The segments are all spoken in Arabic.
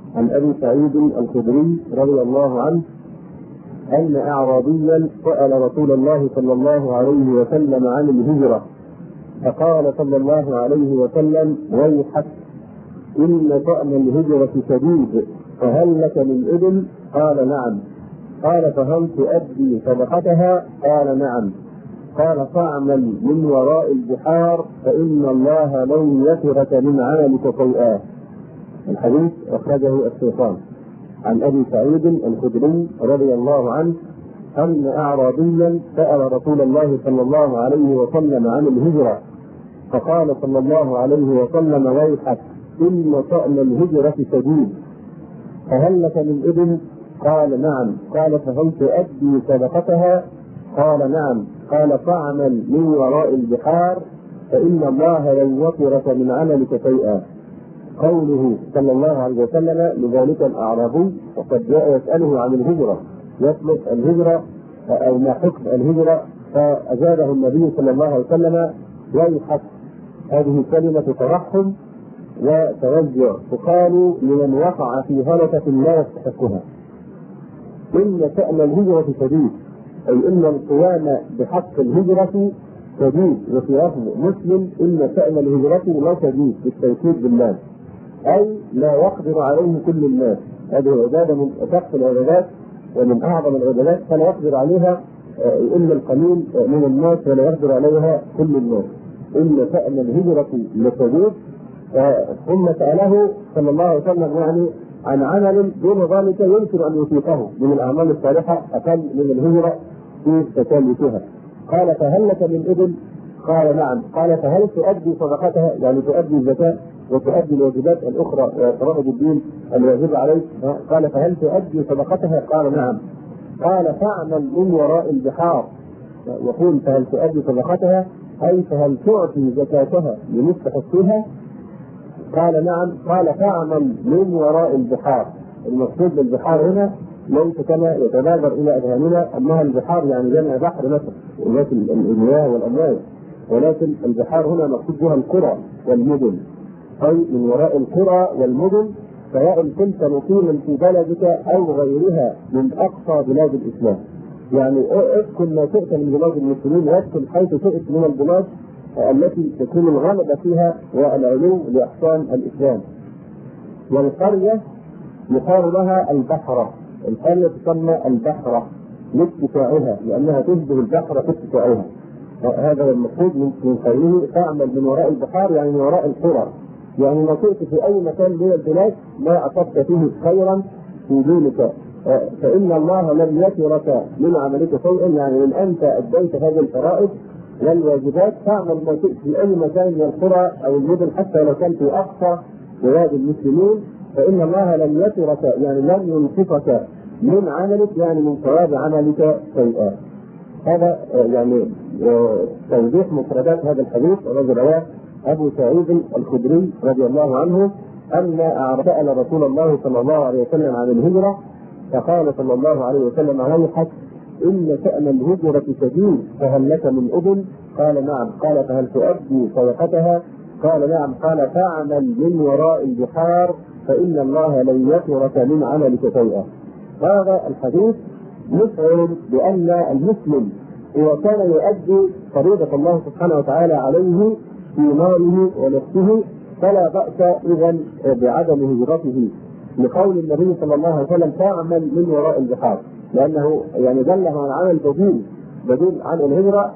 عن أبي سعيد الخدري رضي الله عنه أن أعرابيا سأل رسول الله صلى الله عليه وسلم عن الهجرة، فقال صلى الله عليه وسلم: ويحك إن شأن الهجرة شديد، فهل لك من إبل؟ قال: نعم. قال: فهل تؤدي صدقتها؟ قال: نعم. قال: فاعمل من وراء البحار فإن الله لن يترك من عملك شيئا. الحديث أخرجه الشيخان. عن أبي سعيد الخدري رضي الله عنه أن أعرابيا سأل رسول الله صلى الله عليه وسلم عن الهجرة، فقال صلى الله عليه وسلم: ويحك إن شأن الهجرة شديد، فهل لك من إبل؟ قال: نعم. قال: فهل تؤدي صدقتها؟ قال: نعم. قال: فاعمل من وراء البحار فإن الله لن يترك من عملك شيئا. قوله صلى الله عليه وسلم لذلك الأعرابي وقد جاء يسأله عن الهجرة، يطلب الهجرة أو ما حكم الهجرة، فأجابه النبي صلى الله عليه وسلم: ويحك. هذه كلمة ترحم وتوجع تقال لمن وقع في هلكة لا يستحقها. إن شأن الهجرة شديد، أي إن القيام بحق الهجرة شديد. وفي لفظ مسلم: إن شأن الهجرة لا شديد، بالتوكيد بالله، أي لا يقدر عليه كل الناس. هذه عبادة من أشق العبادات ومن أعظم العبادات، فلا يقدر عليها إلا القليل من الناس ولا يقدر عليها كل الناس. إن شأن الهجرة لشديد. ثم سأله صلى الله عليه وسلم يعني عن عمل دون ذلك يمكن أن يطيقه من الأعمال الصالحة أقل من الهجرة في تكاليفها. قال: فهل لك من إبل؟ قال: نعم. قال: فهل تؤدي صدقتها؟ يعني تؤدي الزكاة وتؤدي الواجبات الأخرى وفرائض الدين الواجبة عليك؟ قال: فهل تؤدي صدقتها؟ قال: نعم. قال: فاعمل من وراء البحار. يقول: فهل تؤدي صدقتها؟ أي فهل تعطي زكاتها لمستحقيها؟ قال: نعم. قال: فاعمل من وراء البحار. المقصود بالبحار هنا ليس كما يتبادر إلى أذهاننا أنها البحار يعني جمع بحر مثلا ولكن المياه والأمواج، ولكن البحار هنا مقصود بها القرى والمدن، أي من وراء القرى والمدن، سواء كنت مقيما في بلدك أو غيرها من أقصى بلاد الإسلام. يعني اسكن ما شئت من بلاد المسلمين، واسكن حيث شئت من البلاد التي تكون الغلبة فيها والعلو لأحكام الإسلام. والقرية يقال لها البحرة، القرية تسمى البحرة لاتساعها لأنها تشبه البحر في اتساعها. هذا المقصود من قوله: تعمل من وراء البحار، يعني من وراء القرى، يعني ما شئت في أي مكان من البلاد ما أصبت فيه خيرا في دينك فإن الله لم يترك من عملك شيئا، يعني من أنت أديت هذه الفرائض والواجبات تعمل ما شئت في أي مكان من القرى أو المدن حتى لو كان في أقصى بلاد المسلمين، فإن الله لم يترك يعني لم ينقصك من عملك، يعني من ثواب عملك شيئا. هذا يعني توضيح مفردات هذا الحديث الذي رواه أبو سعيد الخدري رضي الله عنه أن سأل رسول الله صلى الله عليه وسلم عن الهجرة، فقال صلى الله عليه وسلم: ويحك إن شأن الهجرة شديد، فهل لك من إبل؟ قال: نعم. قال: فهل تؤدي صدقتها؟ قال: نعم. قال: فاعمل من وراء البحار فإن الله لن يترك من عملك شيئا. هذا الحديث يشعر بأن المسلم إذا كان يؤدي فريضة الله سبحانه وتعالى عليه في ماله ونفسه فلا بأس إذن بعدم هجرته، لقول النبي صلى الله عليه وسلم: فاعمل من وراء البحار، لأنه يعني دله عن عمل بديل عن الهجرة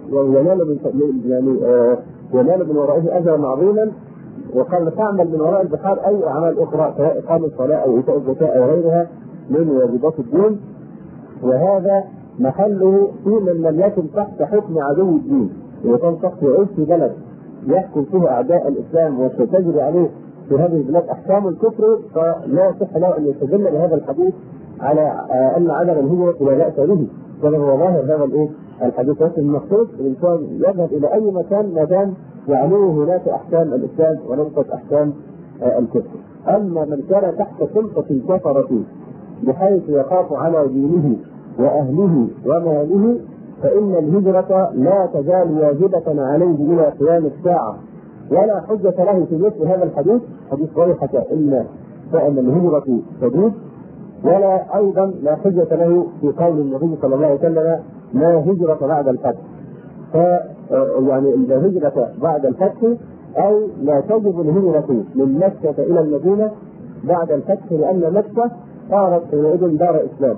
ينال من ورائه أجرا عظيما. وقال: تعمل من وراء البحار أي أعمال أخرى سواء إقامة الصلاة أو إيتاء الزكاة أو غيرها من واجبات الدين، وهذا محله في من لم يكن تحت حكم عدو الدين. إذا كان شخص يعيش في بلد يحكم فيه أعداء الإسلام وتجري عليه في هذه البلاد أحكام الكفر، فلا يصح له أن يستدل بهذا الحديث على أن عدم الهجرة لا بأس به، كما هو ظاهر هذا الحديث. لكن المقصود الإنسان يذهب إلى أي مكان ما دام يعلوه هناك أحكام الإسلام وليست أحكام الكفر. أما من كان تحت سلطة الكفرة بحيث يخاف على دينه وأهله وماله فإن الهجرة لا تزال واجبة عليه إلى قيام الساعة، ولا حجة له في مثل هذا الحديث، حديث ويحك إن فإن الهجرة تجوز، ولا أيضا لا حجة له في قول النبي صلى الله عليه وسلم لا هجرة بعد الفتح. يعني لا هجرة بعد الفتح أو لا تجب الهجرة من مكة إلى المدينة بعد الفتح، لأن مكة صارت حينئذ دار إسلام،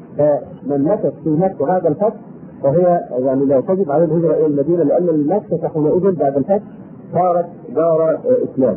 فمن مكث في مكة بعد الفتح فهي يعني لا تجب عليه الهجرة إلى المدينة، لأن مكة حينئذ بعد الفتح صارت دار إسلام.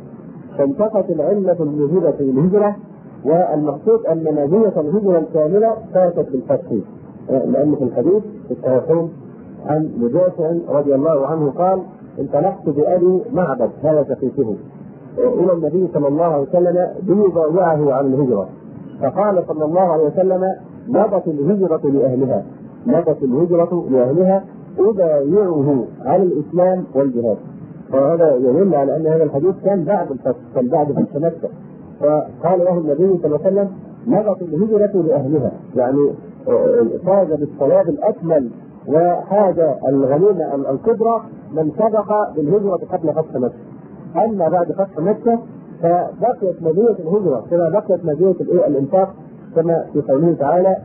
فانتقت العلة الموجبة في الهجرة، والمقصود أن ماهية الهجرة الكاملة فاتت بالفتح، لأن في الحديث في الصحيحين عن مجاشع رضي الله عنه قال: انطلقت بأبي معبد هذا شقيقه إلى النبي صلى الله عليه وسلم ليبايعه على الهجرة، فقال صلى الله عليه وسلم: مضت الهجرة لأهلها، مضت الهجرة لأهلها أبايعه على الإسلام والجهاد. فهذا يدل على أن هذا الحديث كان بعد الفتح، كان بعد فتح مكة. فقال له النبي صلى الله عليه وسلم: مضت الهجرة لأهلها، يعني فاز بالصواب الأكمل وهذا الغنيمة الكبرى من سبق بالهجرة قبل فتح مكة. أما بعد فتح مكة فبقيت مدينة الهجرة كما بقيت مدينة الإنفاق، كما في قوله تعالى: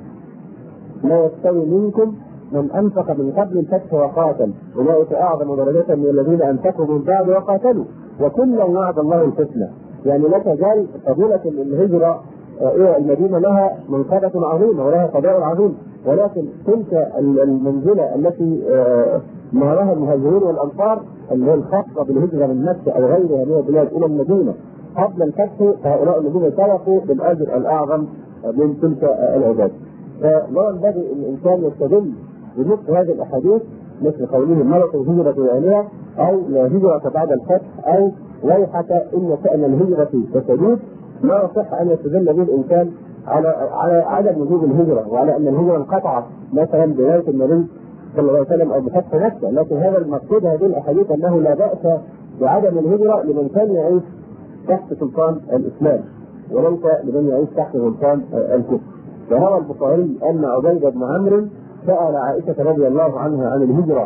لا يستوي منكم من أنفق من قبل الفتح وقاتل أولئك أعظم درجة من الذين أنفقوا من بعد وقاتلوا وكلا وعد الله الحسنى. يعني لا تزال فضيلة الهجرة المدينة لها منقبة عظيمة ولها قضاء عظيم، ولكن تلك المنزلة التي نهرها المهاجرون والأنصار اللي هي الخاصة بالهجرة من مكة أو غيرها من البلاد إلى المدينة قبل الفتح، فهؤلاء الذين سبقوا بالأجر الأعظم من تلك العباد. فلا ينبغي الإنسان يستدل بمثل هذه الأحاديث مثل قوله: ملك الهجرة لأهلها، أو لا هجرة بعد الفتح، أو ويحك إن شأن الهجرة تجوز. لا يصح أن يستدل به الإنسان على عدم وجوب الهجرة وعلى أن الهجرة انقطعت مثلا بولاية النبي صلى الله عليه وسلم أو بفتح مكة، لكن هذا المقصود هذه الأحاديث أنه لا بأس بعدم الهجرة لمن كان يعيش تحت سلطان الإسلام وليس لمن يعيش تحت سلطان الكفر. وروى البخاري أن عبيدة بن عمرو سأل عائشة رضي الله عنها عن الهجرة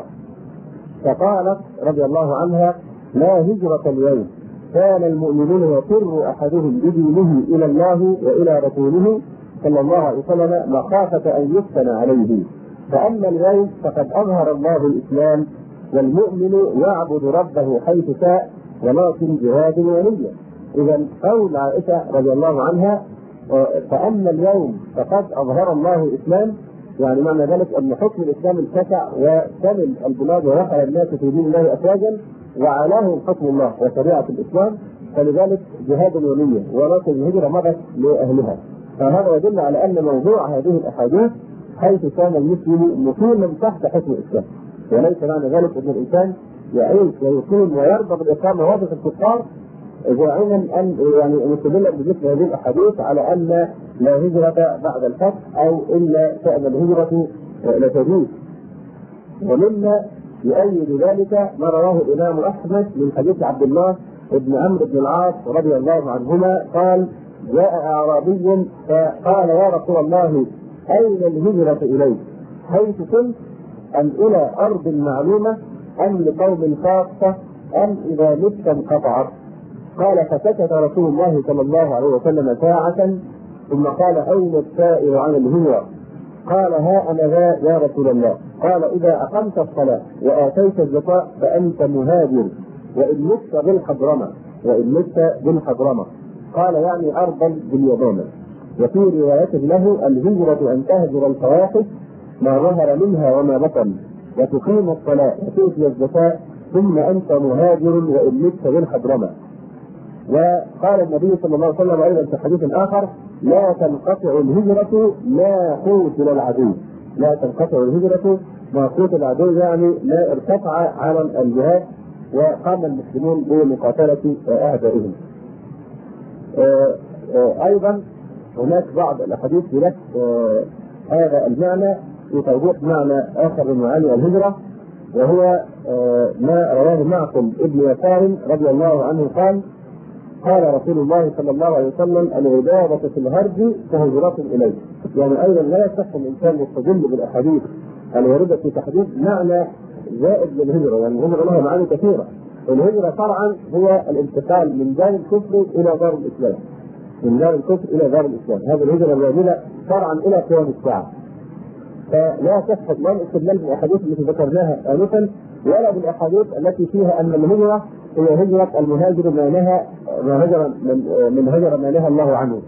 فقالت رضي الله عنها: لا هجرة اليوم، كان المؤمنون يفر أحدهم بدينه إلى الله وإلى رسوله صلى الله عليه وسلم مخافة أن يفتن عليه، فأما اليوم فقد أظهر الله الإسلام والمؤمن يعبد ربه حيث شاء ولكن جهاد ونية. إذا قول عائشة رضي الله عنها فأما اليوم فقد أظهر الله الإسلام، يعني معنى ذلك أن حكم الإسلام اتسع وشمل البلاد ودخل الناس في دين الله أفواجا وعلاه حكم الله وشريعة الإسلام، فلذلك جهاد ونية، ولكن الهجرة مضت لأهلها. فهذا يدل على أن موضوع هذه الأحاديث حيث كان المسلم مقيما تحت حكم الإسلام، وليس معنى ذلك أن الإنسان يعيش ويقيم ويرضى بالإقامة وظيفة الكفار زاعما أن يعني يستدل بمثل هذه الأحاديث على أن لا هجرة بعد الفتح أو إلا شأن الهجرة لا تجوز. ومما يؤيد ذلك ما رواه الإمام أحمد من حديث عبد الله بن عمرو بن العاص رضي الله عنهما قال: جاء أعرابي فقال: يا رسول الله، أين الهجرة إليك؟ حيث كنت أم إلى أرض معلومة أم لقوم خاصة أم إذا مت انقطعت؟ قال: فسكت رسول الله صلى الله عليه وسلم ساعة ثم قال: أين السائل عن الهجرة؟ قال: ها أنا ذا يا رسول الله. قال: إذا أقمت الصلاة وآتيت الزكاة فأنت مهاجر وإن مت بالحضرمة، وإن مت بالحضرمة. قال: يعني أرضا باليمامة. وفي رواية له: الهجرة أن تهجر الفواحش ما ظهر منها وما بطن وتقيم الصلاة وتؤتي الزكاة ثم أنت مهاجر وإن مت بالحضرمة. وقال النبي صلى الله عليه وسلم أيضا في حديث آخر: لا تنقطع الهجرة ما قوتل العدو. لا تنقطع الهجرة ما قوتل العدو، يعني لا ارتفع على الجهاد وقام المسلمون بمقاتلة أعدائهم. أيضا هناك بعض الأحاديث بنفس هذا المعنى في توضيح معنى آخر من معاني الهجرة، وهو ما رواه معقل ابن يسار رضي الله عنه قال: قال رسول الله صلى الله عليه وسلم: العبادة في الهرج كهجرة إليه. يعني أيضا لا يصح الإنسان يستدل بالأحاديث الواردة في تحديد معنى زائد للهجرة، يعني الهجرة لها معاني كثيرة. الهجرة شرعا هو الانتقال من دار الكفر إلى دار الإسلام، من دار الكفر الى دار الاسلام. هذه الهجره الواجبه شرعا الى قيام الساعه. فلا تصح لا الاستدلال بالاحاديث التي ذكرناها انفا ولا بالاحاديث التي فيها ان الهجره هي هجره المهاجر من هجر ما نهى الله عنه.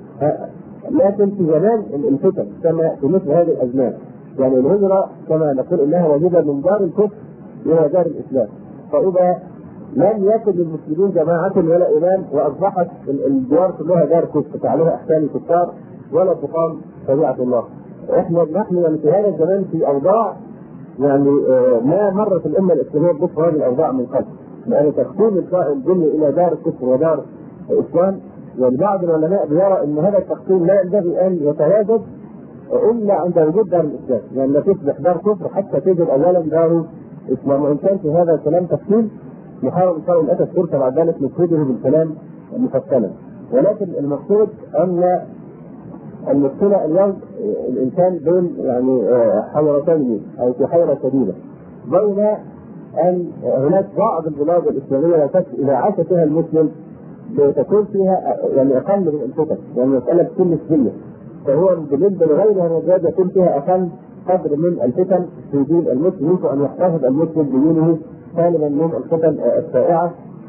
لكن في زمان الفتن كما في مثل هذه الازمان، يعني الهجره كما نقول انها واجبه من دار الكفر الى دار الاسلام. فاذا لم يكن للمسلمين جماعه ولا امام واصبحت الديار كلها دار كفر فعليها احكام الكفار ولا تقام شريعه الله. نحن يعني في هذا الزمان في اوضاع يعني ما مرت الامه الاسلاميه بمثل هذه الاوضاع من قبل، لان تقسيم الدنيا الى دار كفر ودار اسلام، يعني بعض العلماء بيرى ان هذا التقسيم لا ينبغي ان يتواجد الا عند وجود دار الاسلام، يعني لا تصبح دار كفر حتى توجد اولا دار اسلام. وان كان في هذا الكلام تفصيل نحاول ان شاء الله الاتى فرصه بعد ذلك نفرده بالكلام مفصلا، ولكن المقصود ان المشكله اليوم الانسان بين يعني حيرتين او في حيره شديده بين ان هناك بعض البلاد الاسلاميه لا شك اذا عاش فيها المسلم تكون فيها يعني اقل من الفتن، يعني مساله كل نسبيه، فهو بالنسبه لغيرها من البلاد يكون فيها اقل قدر من الفتن في دين المسلم، يمكن ان يحتفظ المسلم بدينه سالما من الفتن الشائعه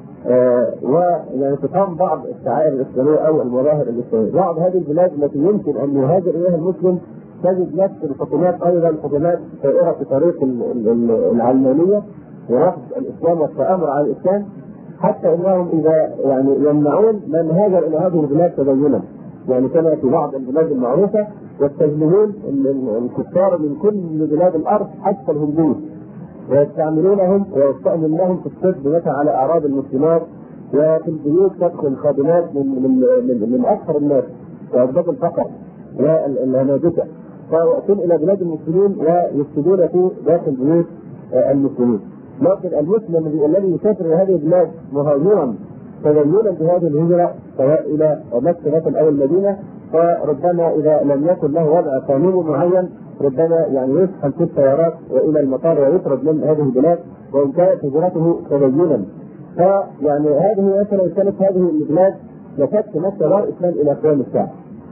ويعني تقام بعض الشعائر الاسلاميه او المظاهر الاسلاميه. بعض هذه البلاد التي يمكن ان يهاجر اليها المسلم تجد نفس الحكومات ايضا حكومات سائره في طريق العلمانيه ورفض الاسلام والتامر على الاسلام، حتى انهم اذا يعني يمنعون من هاجر الى هذه البلاد تدينا، يعني كما في بعض البلاد المعروفه يستجلبون الكفار من كل بلاد الارض حتى الهندوس ويستعملونهم ويستأمن لهم في السد مثلا على اعراض المسلمات، وفي البيوت تدخل خادمات من اكثر الناس واسباب الفقر والهنادكه، فيأتون الى بلاد المسلمين ويفسدون في داخل بيوت المسلمين. لكن المسلم الذي يسافر الى هذه البلاد مهاجرا تدينا بهذه الهجره سواء الى مكه مثلا او المدينه، فربما اذا لم يكن له وضع قانوني معين ربما يعني يسحب في السيارات والى المطار ويطرد من هذه البلاد وان كانت هجرته تدينا. فيعني هذه مثلا كانت هذه البلاد لكت مكه دار اسلام الى قيام الساعه،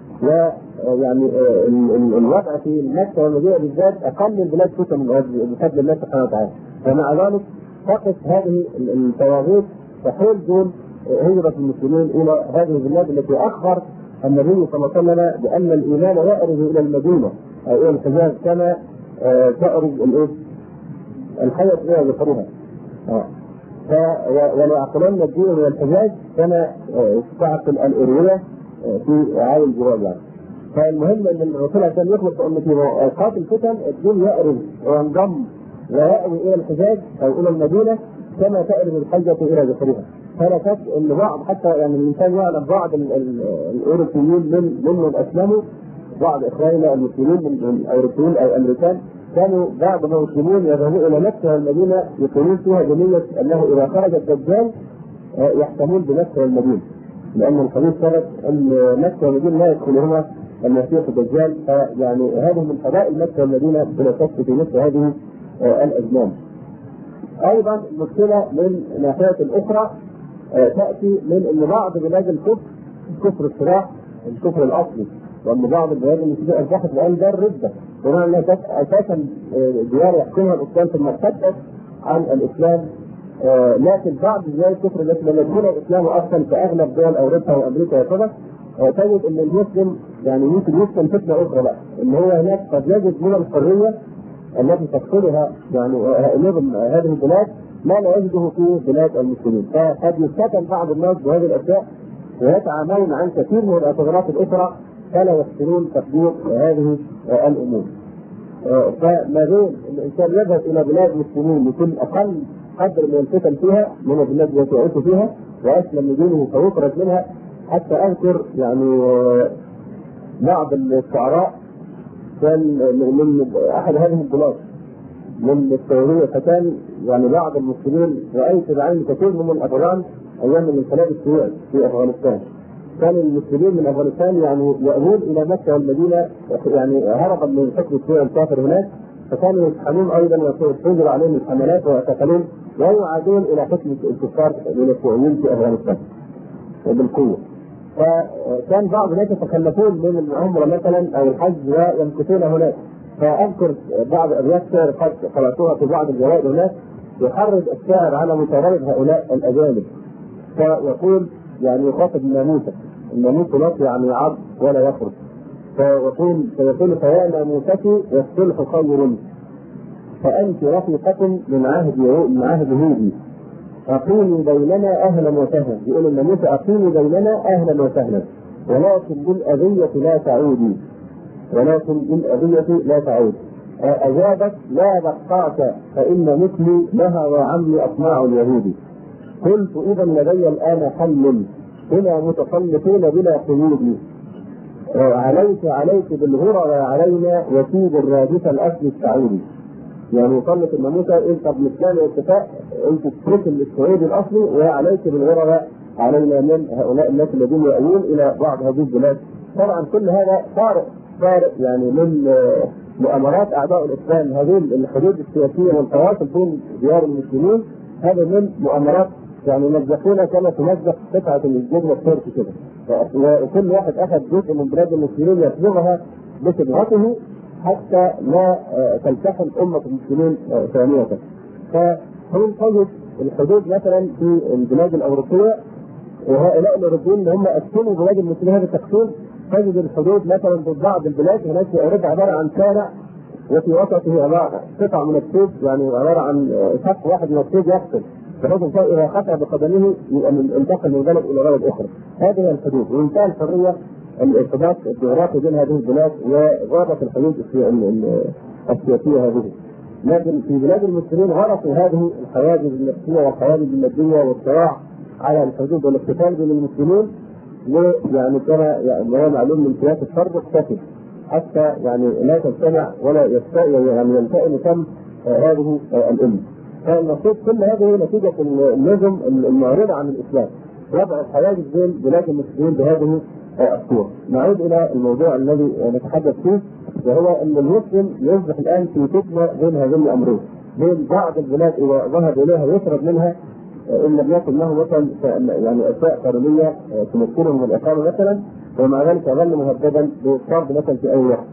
ويعني الوضع في مكه والمدينه بالذات اقل البلاد فتن بفضل الله سبحانه وتعالى، فمع ذلك تقف هذه الطواغيت تحول دون هجره المسلمين الى هذه البلاد التي اخبر النبي صلى الله عليه وسلم بان الايمان يأرز الى المدينه او الى الحجاز كما تأرز الحياه الى ذكرها. وليعقلن الدين من الحجاز كما تعقل الأروية في عالم الجواب يعني. فالمهم ان الرسول عشان يخلص امتي اوقات الفتن الدين يأرز وينضم ويأوي الى الحجاز او الى المدينه كما تأرز الحجه الى ذكرها. فلا شك ان بعض حتى يعني الانسان يعلم بعض الاوروبيين ممن اسلموا، بعض اخواننا المسلمين من الاوروبيين او الامريكان كانوا بعض المسلمين يذهبون الى مكه والمدينه يقولون فيها جميله انه اذا خرج الدجال يحتمون بمكه والمدينه، لان الحديث ثبت ان مكه والمدينه لا يدخلهما المسيح الدجال، فيعني هذه من فضائل مكه والمدينه بلا شك في مثل هذه الازمان. ايضا المشكله من ناحيه اخرى تاتي من ان بعض بلاد الكفر كفر الصراع الكفر الاصلي، وان بعض البلاد التي اصبحت الان دار رده بمعنى انها اساسا ديار يحكمها الاسلام ثم ارتدت عن الاسلام، لكن بعض بلاد الكفر التي لم يدخلها الاسلام اصلا كاغلب دول اوروبا وامريكا وكذا تجد ان المسلم يعني يمكن يسلم فتنه اخرى بقى، ان هو هناك قد يجد من الحريه التي تدخلها يعني نظم هذه البلاد ما لا يجده في بلاد المسلمين، فقد يستكن بعض الناس بهذه الاشياء ويتعاملون عن كثير من الاعتبارات الاخرى فلا يحسنون تقدير هذه الامور. فما بين الانسان يذهب الى بلاد المسلمين يكون اقل قدر من الفتن فيها من البلاد التي يعيش فيها واسلم دينه فيخرج منها، حتى اذكر يعني بعض الشعراء كان من احد هذه البلاد من السعوديه، فكان يعني بعض المسلمين رايت بعين كثير من الافغان ايام الانقلاب السوري في افغانستان، كان المسلمين من افغانستان يعني يأوون الى مكه والمدينه يعني هربا من حكم السوري الكافر هناك، فكانوا يسحبون ايضا وتنزل عليهم الحملات ويعتقلون ويعادون الى حكم الكفار من السوريين في افغانستان بالقوه. فكان بعض الناس يتخلفون من العمره مثلا او الحج ويمكثون هناك. فاذكر بعض ابيات شعر قد قراتها في بعض الجوائز هناك، يحرض الشاعر على مطارده هؤلاء الاجانب، فيقول يعني يخاطب الناموسه، الناموس لا يعني يعض ولا يخرج، فيقول فيا ناموستي والصلح خير، فانت رفيقه من عهد هودي، اقيمي بيننا اهلا وسهلا. يقول الناموسه اقيمي بيننا اهلا وسهلا، ولكن بالاذيه لا تعودي، ولكن بالاذيه لا تعود. اجابت لا بقاك فان مثلي لها وعمي اطماع اليهود. قلت اذا لدي الان حل هنا متسلطون بلا قيود، عليك بالغرى وعلينا وسيد الرادف الاصل السعودي. يعني يطلق الناموسه انت بمثال اتفاق انت تترك السعودي الاصلي وعليك بالغرى علينا من هؤلاء الناس الذين يأوون الى بعض هذه البلاد. طبعا كل هذا فارق يعني من مؤامرات اعداء الاسلام، هذه الحدود السياسيه والتواصل بين ديار المسلمين، هذا من مؤامرات يعني مزقونا كما تمزق قطعه الجبنه التركي كده، وكل واحد اخذ جزء من بلاد المسلمين يصبغها بصبغته حتى لا تلتحم امه المسلمين ثانيه. فهم تجد الحدود مثلا في البلاد الاوروبيه، وهؤلاء الاوروبيين اللي هم قسموا بلاد المسلمين هذا التقسيم، تجد الحدود مثلا في بعض البلاد هناك في اوروبا عباره عن شارع وفي وسطه عباره قطع من الطوب، يعني عباره عن سقف واحد من الطوب يفصل، فهذا الشيء اذا خطا بقدمه ينتقل من بلد الى بلد اخرى. هذه هي الحدود، وانتهى الحريه الارتباط الجغرافي بين هذه البلاد وغابت الحدود السياسيه هذه. لكن في بلاد المسلمين غرسوا هذه الحواجز النفسيه والحواجز الماديه والصراع على الحدود والاقتتال بين المسلمين، ويعني كما يعني معلوم من سياسه الشر اقتتل حتى يعني لا تجتمع ولا يعني يلتئم تم هذه الامه. فالمقصود كل هذه نتيجه النظم المعرضه عن الاسلام، وضع الحواجز بين بلاد المسلمين بهذه الصوره. نعود الى الموضوع الذي نتحدث فيه، وهو ان المسلم يصبح الان في فتنه بين هذين الامرين، بين بعض البلاد اذا ذهب اليها يشرب منها ان لم يكن له مثلا يعني اشياء قانونيه تمكنه من الاقامه مثلا، ومع ذلك يظل مهددا بالطرد مثلا في اي وقت.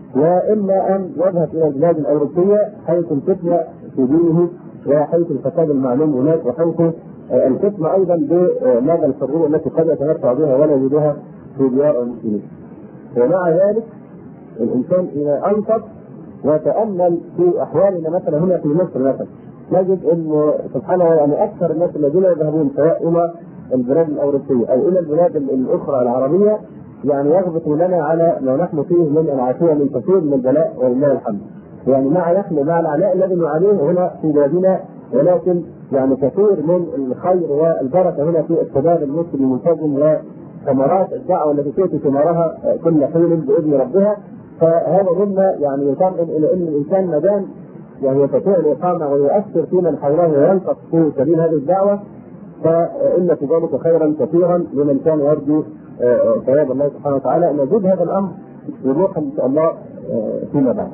واما ان يذهب الى البلاد الاوروبيه حيث الفتنه في دينه وحيث الفساد المعلوم هناك، وحيث الفتنه ايضا بمدى الحريه التي قد يتمتع بها ولا يجدها في ديار المسلمين. ومع ذلك الانسان اذا انصت وتامل في احوالنا مثلا هنا في مصر مثلا، نجد انه سبحان الله يعني اكثر الناس الذين يذهبون سواء الى البلاد الاوروبيه او الى البلاد الاخرى العربيه يعني يغبطوا لنا على ما نحن فيه من العافيه من كثير من البلاء ولله الحمد. يعني مع العناء الذي نعانيه هنا في بلادنا، ولكن يعني كثير من الخير والبركه هنا في الشباب المسلم الملتزم وثمرات الدعوه التي تؤتي ثمارها كل حين باذن ربها. فهذا مما يعني يطمئن الى ان الانسان ما دام يعني يستطيع الاقامه ويؤثر في من حوله وينقص في سبيل هذه الدعوه، فان في ذلك خيرا كثيرا لمن كان يرجو ثواب الله سبحانه وتعالى. نزيد هذا الامر وضوحا ان شاء الله فيما بعد.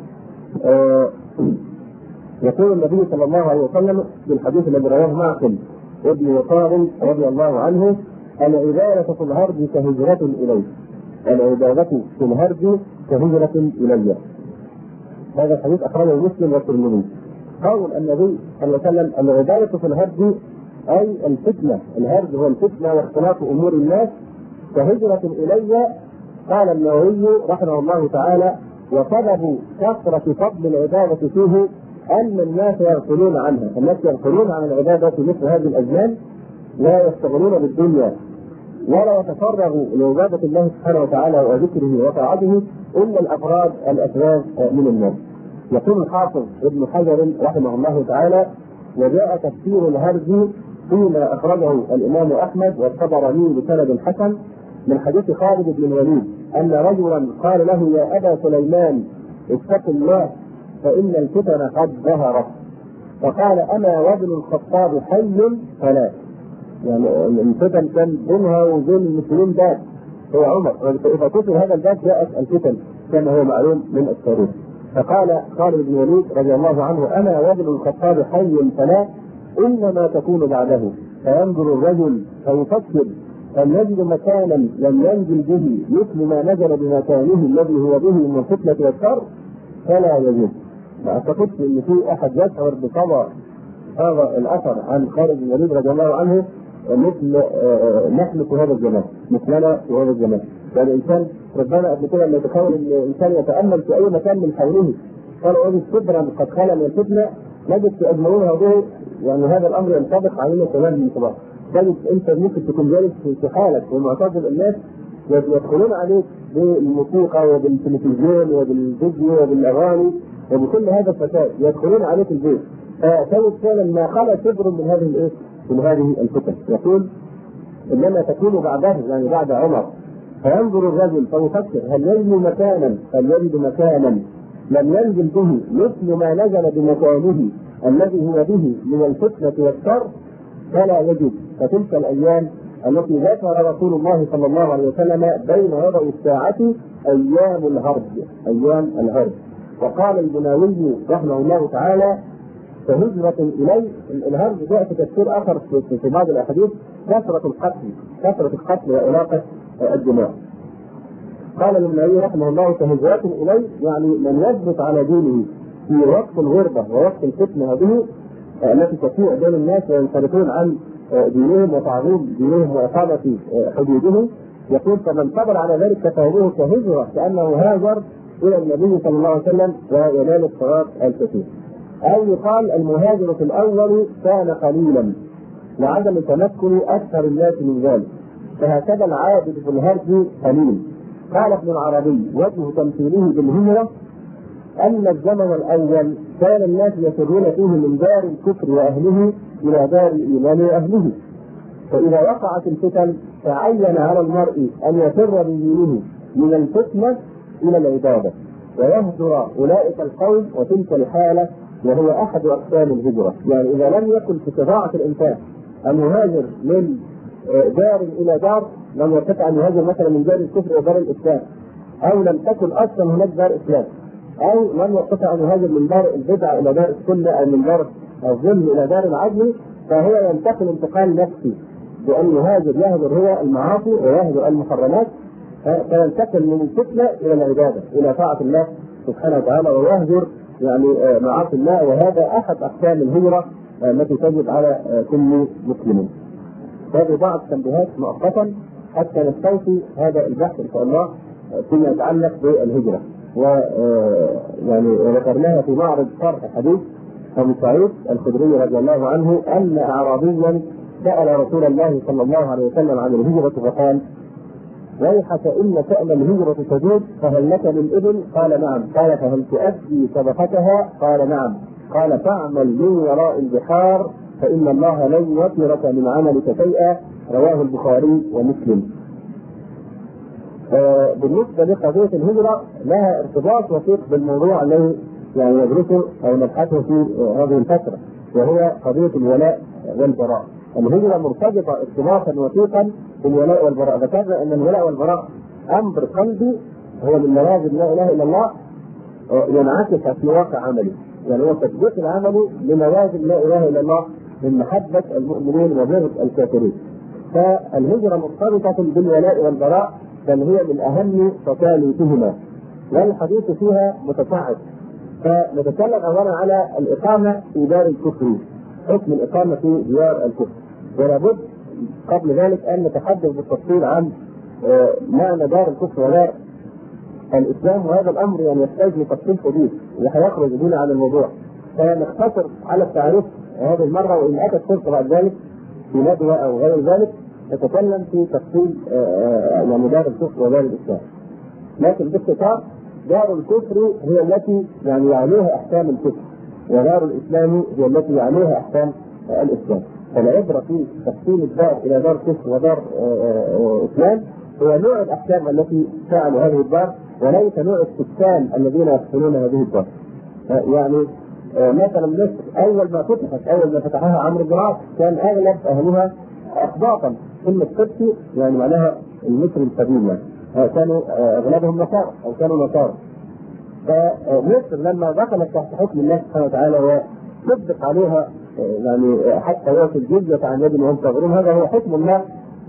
يقول النبي صلى الله عليه وسلم في الحديث الذي رواه معقل ابن وقار رضي الله عنه: العبادة في الهرج كهجرة إليه، العبادة في الهرج كهجرة إلي. هذا الحديث أخرجه مسلم والترمذي. قول النبي صلى الله عليه وسلم: العبادة في الهرج أي الفتنة، الهرج هو الفتنة واختلاط أمور الناس، كهجرة إلي. قال النووي رحمه الله تعالى: وسبب كثرة فضل العبادة فيه أن الناس يغفلون عنها، الناس يغفلون عن العبادة في مثل هذه الأزمان، لا يشتغلون بالدنيا ولا يتفرغوا لعبادة الله سبحانه وتعالى وذكره وطاعته إلا الأفراد الأفراد من الناس. يقول الحافظ ابن حجر رحمه الله تعالى: وجاء تفسير الهرج فيما أخرجه الإمام أحمد والطبراني بسند حسن من حديث خالد بن الوليد أن رجلا قال له: يا أبا سليمان اتق الله فإن الفتن قد ظهرت. فقال: أما وابن الخطاب حي فلا. يعني الفتن كان بينها وبين المسلمين باب هو عمر، فإذا كثر هذا الباب جاءت الفتن كما هو معلوم من التاريخ. فقال خالد بن الوليد رضي الله عنه: أما وابن الخطاب حي فلا، إنما تكون بعده. فينظر الرجل فيفكر أن نجد مكانا لم ينزل به مثل ما نزل بمكانه الذي هو به من الفتنة والشر فلا يجوز. ما أعتقدش أن في أحد يشعر بقضاء هذا الأثر عن خالد بن الوليد رضي الله عنه مثل نحن في هذا الزمان، مثلنا في هذا الزمان. فالإنسان ربنا قبل كده لما يتخيل أن الإنسان يتأمل في أي مكان من حوله قال وجد كبرا قد خلا من الفتنة نجد في أجمعين هذه يعني هذا الأمر ينطبق علينا تماما من طبعا. تجد أنت ممكن تكون جالس في حالك ومعتقد الناس يدخلون عليك بالموسيقى وبالتلفزيون وبالفيديو وبالأغاني وبكل هذا الفساد يدخلون عليك البيت، فتجد فعلا ما خلا شبر من هذه الايه؟ من هذه الفتن. يقول انما تكون بعده يعني بعد عمر فينظر الرجل فيفكر هل يجد مكانا لم ينزل به مثل ما نزل بمكانه الذي هو به من الفتنة والشر فلا يجد. فتلك الايام التي ذكر رسول الله صلى الله عليه وسلم بين يدي الساعة ايام الهرج. وقال البناوي رحمه الله تعالى فهجرة إليه الهرج جاء في تفسير آخر في بعض الأحاديث كثرة القتل وإراقة الدماء. قال البناوي رحمه الله فهجرة إليه يعني من يثبت على دينه في وقت الغربة ووقت الفتنة هذه التي تسيء بين الناس وينصرفون عن دينهم وتعظيم دينهم وإقامة حدودهم. يقول فمن صبر على ذلك فهو كهجرة كأنه هاجر إلى النبي صلى الله عليه وسلم وينال الثواب الكثير. أو يقال المهاجر في الأول كان قليلا لعدم تمكن أكثر الناس من ذلك، فهكذا العابد في الهرج قليل. قال ابن العربي وجه تمثيله بالهجرة أن الزمن الأول كان الناس يسرون فيه من دار الكفر وأهله إلى دار الإيمان وأهله، فإذا وقعت الفتن تعين على المرء أن يفر بدينه من الفتنة إلى العبادة ويهجر أولئك القوم وتلك الحالة وهو أحد أقسام الهجرة. يعني إذا لم يكن في استطاعة الإنسان أن يهاجر من دار إلى دار لم يستطع أن يهاجر مثلا من دار الكفر إلى دار الإسلام، أو لم تكن أصلا هناك دار إسلام، أو لم يستطع أن يهاجر من دار البدع إلى دار السنة أو من دار الظلم إلى دار العدل، فهو ينتقل انتقال نفسي بأن يهاجر هو المعاصي ويهجر المحرمات، فينتقل من الفتنة إلى العبادة إلى طاعة الله سبحانه وتعالى ويهجر يعني معاصي الله. وهذا أحد أقسام الهجرة التي تجب على كل مسلم. هذه بعض التنبيهات مؤقتا حتى نستوفي هذا البحث إن شاء الله فيما يتعلق بالهجرة. ويعني ذكرناها في معرض شرح حديث أبي سعيد الخدري رضي الله عنه أن أعرابيا سأل رسول الله صلى الله عليه وسلم عن الهجرة فقال ويحك إن شأن الهجرة تجود فهل لك من إبل؟ قال نعم. قال فهل تؤدي صدقتها؟ قال نعم. قال فاعمل من وراء البحار فإن الله لن يترك من عملك شيئا. رواه البخاري ومسلم. بالنسبة لقضية الهجرة لها ارتباط وثيق بالموضوع الذي يعني يدرسه أو نبحثه في هذه الفترة، وهو قضية الولاء والبراء. الهجرة مرتبطة ارتباطا وثيقا بالولاء والبراء. ذكرنا أن الولاء والبراء أمر قلبي هو من لوازم لا إله إلا الله ينعكس في واقع عملي، يعني هو تطبيق العمل للوازم لا إله إلا الله من محبة المؤمنين وبغض الكافرين. فالهجرة مرتبطة بالولاء والبراء بل هي من أهم تكاليفهما، والحديث فيها متشعب. فنتكلم أولا على الإقامة في دار الكفر، حكم الإقامة في ديار الكفر، ولابد قبل ذلك أن نتحدث بالتفصيل عن معنى دار الكفر ودار الإسلام، وهذا الأمر يعني يحتاج لتفصيل شديد وهيخرج بنا عن الموضوع. فنختصر على التعريف هذه المرة، وإن أتت فرصة بعد ذلك في ندوة أو غير ذلك نتكلم في تفصيل يعني دار الكفر ودار الإسلام. لكن باختصار دار الكفر هي التي يعني يعنيها أحكام الكفر، ودار الإسلام هي التي يعنيها أحكام الإسلام. فالعبرة في تقسيم الدار إلى دار كفر ودار إسلام هو نوع الأحكام التي تفعل هذه الدار، وليس نوع السكان الذين يدخلون هذه الدار. يعني مثلا مصر أول ما فتحها عمرو بن العاص كان أغلب أهلها أقباطا، كلمة قبطي يعني معناها المصري القديم، يعني كانوا أغلبهم نصارى أو كانوا نصارى. فمصر لما دخلت تحت حكم الله سبحانه وتعالى وصدق عليها يعني حتى يأتي الجزية عن يد وهم صغيرون، هذا هو حكم الله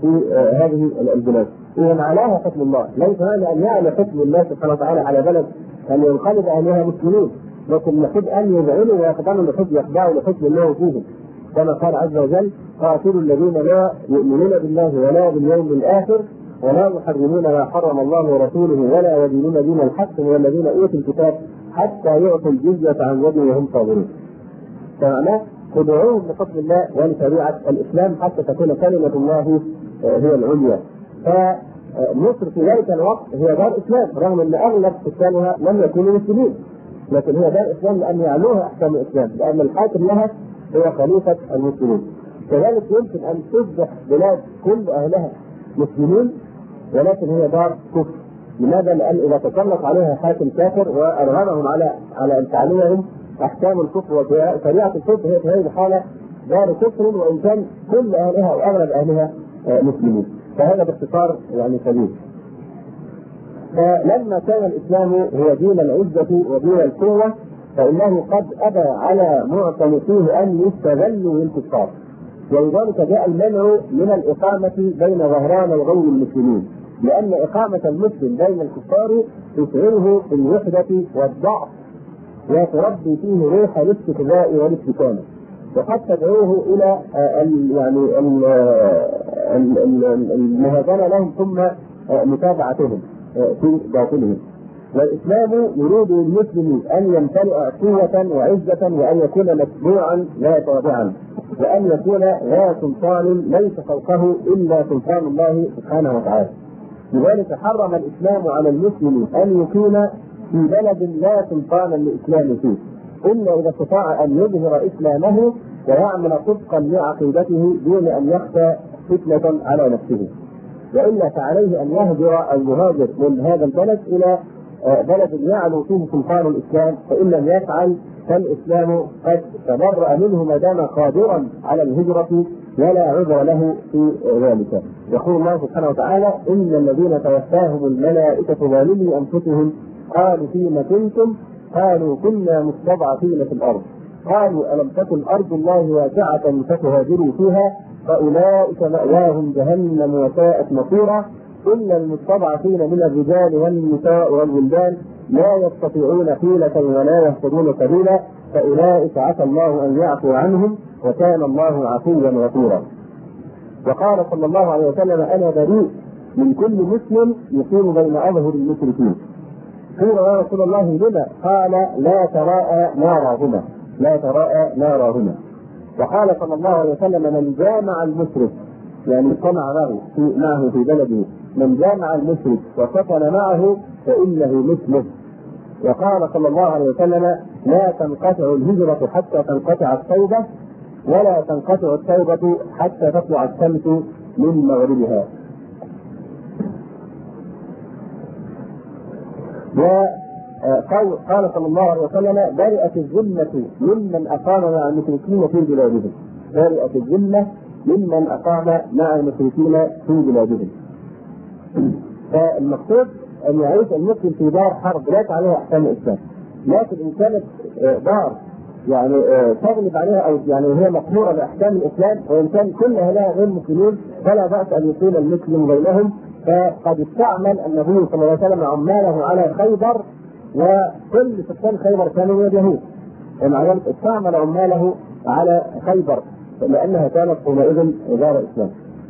في هذه البلاد. إذا علاها حكم الله، ليس معنى أن يعلى حكم الله سبحانه وتعالى على بلد أن ينقلب أهلها مسلمين، لكن المفروض أن يذعنوا ويقبلوا لحكم، يخضعوا لحكم الله فيهم، كما قال عز وجل: قاتلوا الذين لا يؤمنون بالله ولا باليوم الآخر ولا يحرمون ما حرم الله ورسوله ولا يدينون دين الحق من الذين أوتوا الكتاب حتى يعطوا الجزية عن يد وهم صاغرون. فمعناه خضوعهم لحكم الله ولشريعة الإسلام حتى تكون كلمة الله هي العليا. فمصر في ذلك الوقت هي دار إسلام، رغم أن أغلب سكانها لم يكونوا مسلمين، لكن هي دار إسلام لأن يعلوها أحكام الإسلام، لأن الحاكم لها هو خليفة المسلمين. كذلك يمكن أن تصبح بلاد كل أهلها مسلمين ولكن هي دار كفر. لماذا؟ لأن إذا تسلط عليها حاكم كافر وأرغمهم على أن تعلمهم أحكام الكفر وشريعة الكفر، هي في هذه الحالة دار كفر وإن كان كل أهلها وأغلب أهلها مسلمين. فهذا باختصار يعني سليم. فلما كان الإسلام هو دين العزة ودين القوة، فإنه قد أبى على معتنقيه أن يستغلوا للكفار، ولذلك جاء المنع من الإقامة بين ظهران غير المسلمين، لأن إقامة المسلم بين الكفار تشعره بالوحدة والضعف وتربي فيه روح الاستكباء والاستكانة، وقد تدعوه إلى يعني المهادنة لهم ثم متابعتهم في باطلهم. والإسلام يريد للمسلم أن يمتلئ قوة وعزة وأن يكون متبوعا لا تابعا، وأن يكون لا سلطان ليس فوقه إلا سلطان الله سبحانه وتعالى. لذلك حرم الإسلام على المسلم أن يكون في بلد لا سلطان للإسلام فيه إلا إذا استطاع أن يظهر إسلامه ويعمل طبقا لعقيدته دون أن يخشى فتنة على نفسه، وإلا فعليه أن يهجر أو يهاجر من هذا البلد إلى بلد يعلو فيه سلطان الإسلام، فإن لم يفعل فالإسلام قد تبرأ منه ما دام قادرا على الهجرة ولا عذر له في ذلك. يقول الله سبحانه وتعالى: إن الذين توفاهم الملائكة ظالمي أنفسهم قالوا فيما كنتم؟ قالوا كنا مستضعفين في الأرض، قالوا ألم تكن أرض الله واسعة فتهاجروا فيها فأولئك مأواهم جهنم وساءت مصيرا إلا المستضعفين من الرجال والنساء والولدان لا يستطيعون حيلة ولا يهتدون سبيلا فأولئك عسى الله أن يعفو عنهم وكان الله عفوا غفورا. وقال صلى الله عليه وسلم: أنا بريء من كل مسلم يقيم بين أظهر المشركين. قيل: يا رسول الله لما؟ قال: لا تراءى نارهما، لا تراءى نارهما. وقال صلى الله عليه وسلم: من جامع المشرك، يعني اجتمع معه في بلده، من جامع المشرك وسكن معه فإنه مثله. وقال صلى الله عليه وسلم: لا تنقطع الهجرة حتى تنقطع التوبة، ولا تنقطع التوبة حتى تطلع الشمس من مغربها. وقال صلى الله عليه وسلم: برئت الذمة ممن أقام مع المشركين في بلادهم، برئت الذمة ممن أقام مع المشركين في بلادهم. فالمقصود أن يعيش المسلم في دار حرب لا عليها أحكام الإسلام، لكن إن كانت دار يعني تغلب عليها أو يعني هي مقهورة بأحكام الإسلام، وإن كان كل أهلها غير مسلمين فلا بأس أن يقيم المسلم بينهم. فقد استعمل النبي صلى الله عليه وسلم عماله على خيبر، وكل سكان خيبر كانوا من اليهود، ومع ذلك استعمل عماله على خيبر لأنها كانت حينئذ دار إسلام.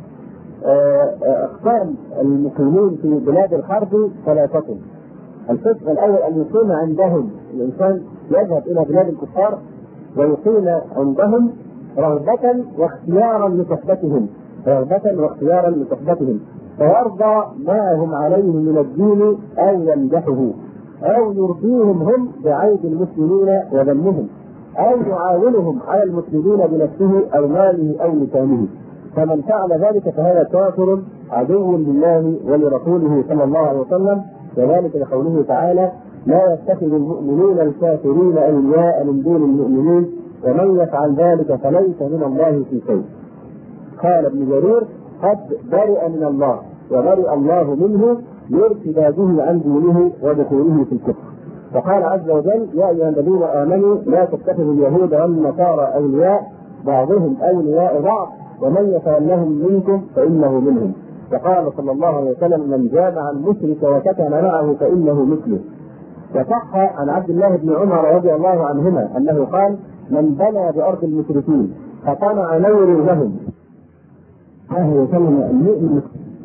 أقسام المقيمين في بلاد الحرب ثلاثة. القسم الأول أن يقيم عندهم، الإنسان يذهب إلى بلاد الكفار ويقيم عندهم رغبة واختيارا لصحبتهم، رغبة واختيارا لصحبتهم، فيرضى ما هم عليه من الدين أو يمدحه أو يرضيهم هم بعيب المسلمين وذمهم أو يعاونهم على المسلمين بنفسه أو ماله أو لسانه. فمن فعل ذلك فهذا كافر عدو لله ولرسوله صلى الله عليه وسلم، وذلك لقوله تعالى: لا يتخذ المؤمنون الكافرين أولياء من دون المؤمنين ومن يفعل ذلك فليس من الله في شيء. قال ابن جرير: قد برئ من الله وبرئ الله منه لارتداده عن دينه ودخوله في الكفر. وقال عز وجل: يا أيها الذين آمنوا لا تتخذوا اليهود والنصارى أولياء بعضهم أولياء بعض ومن يتولهم منكم فإنه منهم. وقال صلى الله عليه وسلم: من جامع المشرك وكتم معه فإنه مثله. وصح عن عبد الله بن عمر رضي الله عنهما أنه قال: من بنى بأرض المشركين فطمع نور لهم عليه وسلم المؤمن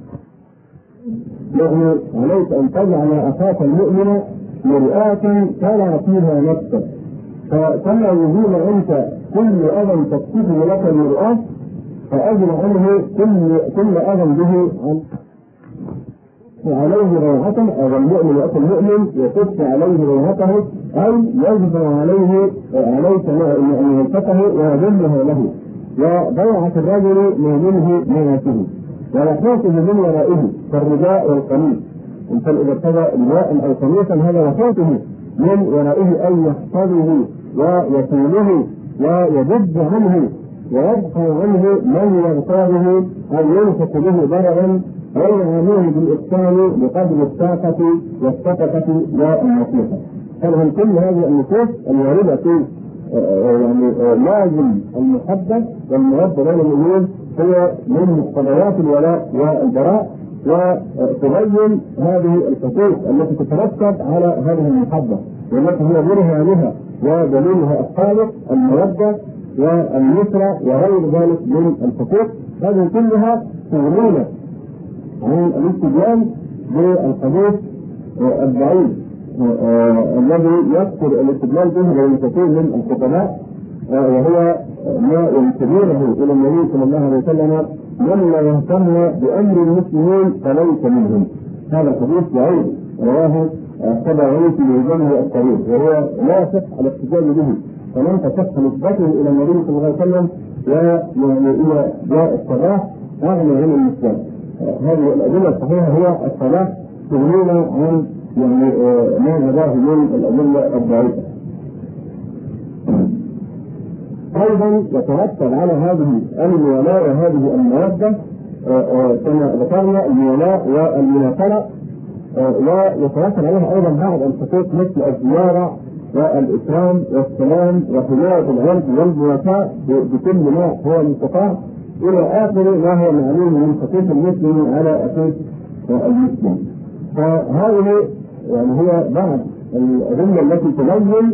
يعني عليك أن تجعل أخاك المؤمن مرآة ترى فيها نفسك، فكما يزيل أنت كل أذى تكتب لك المرآة فأجل عنه كل أذى به عليه روحة، أو المؤمن يأتي المؤمن يكف عليه روحته أو يجبر عليه عليك نعمته ويذلها له، وضيعة الرجل منه نعمته ويحوطه من ورائه كالرداء والقميص. الإنسان إذا ارتدى رداء أو قميصا هذا يحوطه من ورائه أن يحفظه ويصونه ويجد عنه ويدفع عنه من يغتابه أو ينفق به ضررا ويعامله بالإحسان بقدر الطاقة والشفقة والنصيحة. فمن كل هذه النصوص الواردة في يعني لازم المحبة والمودة بين المؤمنين هو من مقتضيات الولاء والبراء، وتبين هذه الحقوق التي تترتب على هذه المحبة والتي هي برهانها ودليلها الصادق المودة والنصرة وغير ذلك من الحقوق. هذه كلها تغنينا عن الاستدلال بالحديث الضعيف الذي يذكر الاستدلال به للكثير من الخطباء، وهو ما ينسبونه الى النبي صلى الله عليه وسلم: من لا يهتم بامر المسلمين فليس منهم. هذا الحديث ضعيف رواه الطبراني في معجمه الصغير، وهو لا يصح الاحتجاج به، فمن تصح نسبته الى النبي صلى الله عليه وسلم ويعني الى جاء الصلاح اغنى عن الاسلام. هذه الادله الصحيحه هي الصلاح تغنينا عن يعني ما هداه من الادله الضعيفه. ايضا يترتب على هذه الولاء وهذه الموده كما ذكرنا المولاء والمناصره، ويترتب عليها ايضا بعض الحقوق مثل الزياره والإكرام والسلام وحماية العرض والمواساة بكل ما هو مستطاع إلى آخر ما هو معلوم من حقوق المسلم على أساس المسلم. فهذه يعني هي بعض الأدلة التي تبين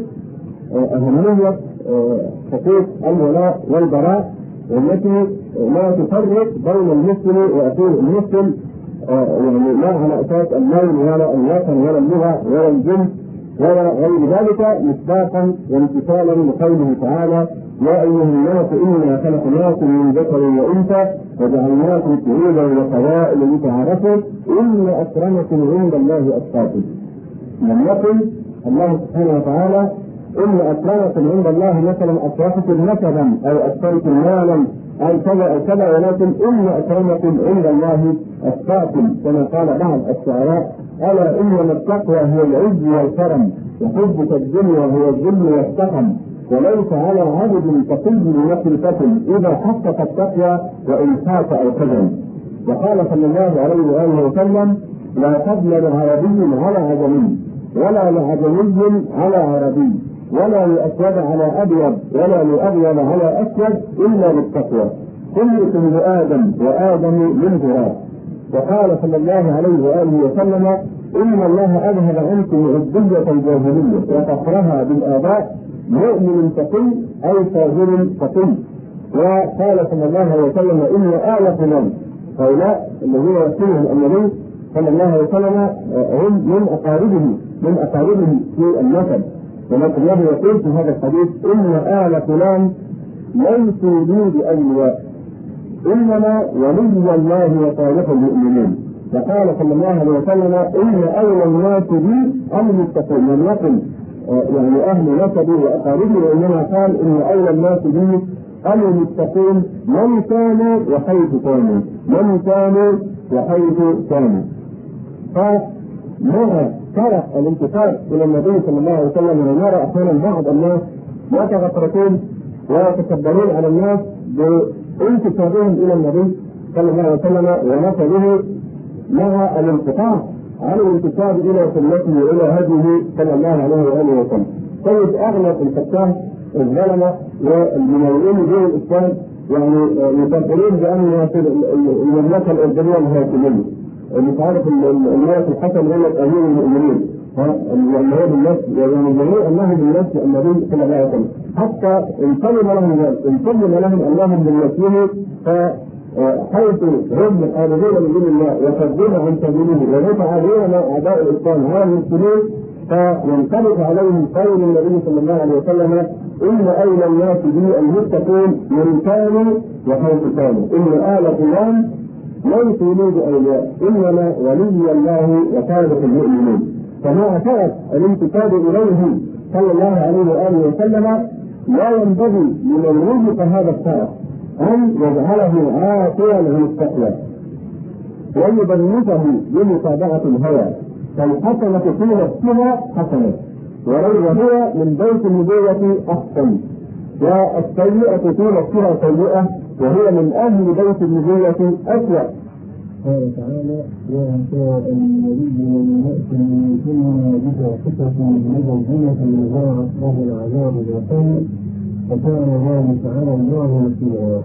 أهمية حقوق الولاء والبراء، والتي لا تفرق بين المسلم وأخيه المسلم، يعني لا على أساس اللون ولا الوطن ولا اللغة ولا الجنس ولا غير ذلك، مصداقا وامتثالا لقوله تعالى: يا ايها الناس انا خلقناكم من ذكر وانثى وجعلناكم شعوبا وقبائل لتعارفوا ان اكرمكم عند الله اتقاكم. لم يقل الله سبحانه وتعالى ان اكرمكم عند الله مثلا اشرفكم نسبا او اكثركم مالا او كذا او كذا، ولكن ان اكرمكم عند الله اتقاكم، كما قال بعض الشعراء: الا انما التقوى هي العز والكرم وحبك الدنيا هو الذل والسقم، وليس على عبد تقي بمخلفة اذا حقق التقوى وان خاف او خجل. وقال صلى الله عليه واله وسلم: لا فضل لعربي على عجمي ولا لعجمي على عربي ولا لأسود على أبيض ولا لأبيض على أسود إلا بالتقوى، كلكم لآدم وآدم من تراب. وقال صلى الله عليه وآله وسلم: إن الله أذهب عنكم عبودية الجاهلية وفخرها بالآباء، مؤمن تقي أو فاجر تقي. وقال صلى الله عليه وسلم: إن آل فلان، هؤلاء الذين يقولهم النبي صلى الله عليه وسلم هم من أقاربه في النسب، ولكن الله يقول في هذا الحديث: إن آل فلان ليسوا لي بأولياء إنما ولي الله وصالح المؤمنين. وقال صلى الله عليه وسلم: إن أولى الناس بي المتقون. لم يقل يعني أهل نسبي وأقاربي، وإنما قال: إن أولى الناس بي المتقون من كانوا وحيث كانوا، من كانوا وحيث كانوا. فمع ترك الانتساب الى النبي صلى الله عليه وسلم، ونرى احيانا بعض الناس يتغطرسون ويتكبرون على الناس بانتسابهم الى النبي صلى الله عليه وسلم ونسبه، مع الانقطاع عن الانتساب الى سنته والى هديه صلى الله عليه واله وسلم. تجد اغلب الفتاه الظلمه والمناولين دين الاسلام يعني يفكرون بأن المملكة الأردنية الهاشمية، مش عارف الملك الحسن يقول لك أمير المؤمنين، اللي هو بالناس يعني جميع أنهم بالناس النبي صلى الله عليه وسلم، حتى انسلم لهم ذلك، انسلم لهم أنهم بالنسبه حيث هم خارجين من دين الله وصدون عن سبيله ويتعاملون مع أعداء الإسلام على المسلمين، فينطبق عليهم قول النبي صلى الله عليه وسلم: إن أولى الناس بي المتقون من كانوا وحيث كانوا، إن آل فلان ليسوا لي بأولياء، إنما ولي الله وصالح المؤمنين. فما اعترف الانتساب إليه صلى الله عليه وآله وسلم لا ينبغي لمن وجد هذا الشرف أن يجعله عاطيا عن التقوى ويبنته بمتابعة الهوى، فالحسنة في نفسها حسنة وهي من بيت النبوة أحسن، والسيئة في نفسها سيئة وهي من أهل بيت النبوة أسوأ. قال تعالى: يا أنصار النبي من يأتي من كل بفاحشة مبينة يضاعف له العذاب ضعفين فكان ذلك على الله يسيرا.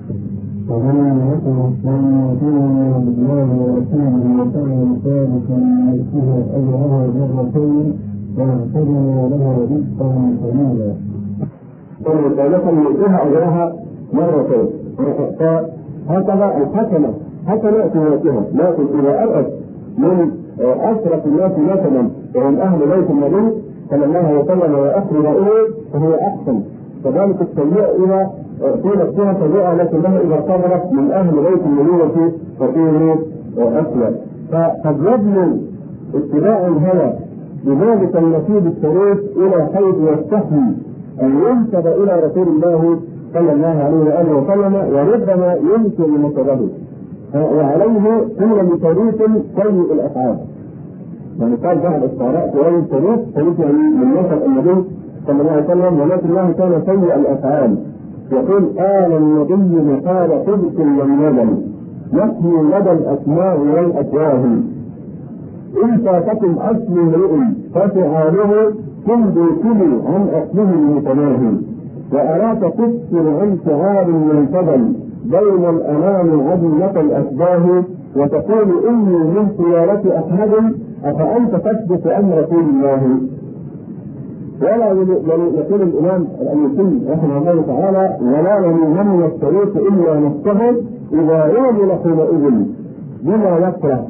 ومن يكن يؤمن بالله ورسوله وسعي ثابتا يؤتيه أجره مرتين ويعتبر له رزقا قليلا. فلذلك يؤتيها أجرها مرتين، فهكذا الحسنة حسنة في ذاتها، لكن إذا أرأت من أشرف الناس مثلا ومن أهل بيت النبي صلى الله عليه وسلم وأخرج إليه فهو أحسن. كذلك السيئة إذا في نفسها سيئة لكنها إذا صدرت من أهل بيت النبوة ففيه أسوأ. فقد يبني اتباع الهوى بذلك النصيب الشريف إلى حيث يستحي أن ينسب إلى رسول الله صلى الله عليه وآله وسلم، وربما يمكن لمسببه، وعليه قيل بشريف سيء الأفعال. يعني قال بعض الشعراء في أول شريف يعني من نسب النبي صلى الله عليه وسلم، ولكن الله كان سيء الأفعال. يقول: آل النبي مقال صدق لم يزل يحيي لدى الأسماء والأفواه، إن فاتكم أصل امرئ ففعاله تمضي كلي عن أصله المتناهي، وأراك تكسر عن شعار ينتظم بين الأنام عدلة الأشباه، وتقول: إني من سيارة أحمد أفأنت تثبت أن رسول الله. ولا يقول الإمام الأميسي رحمه الله تعالى: ولا يمن الطريق إلا نفسه إذا عمل حينئذ بما يكره،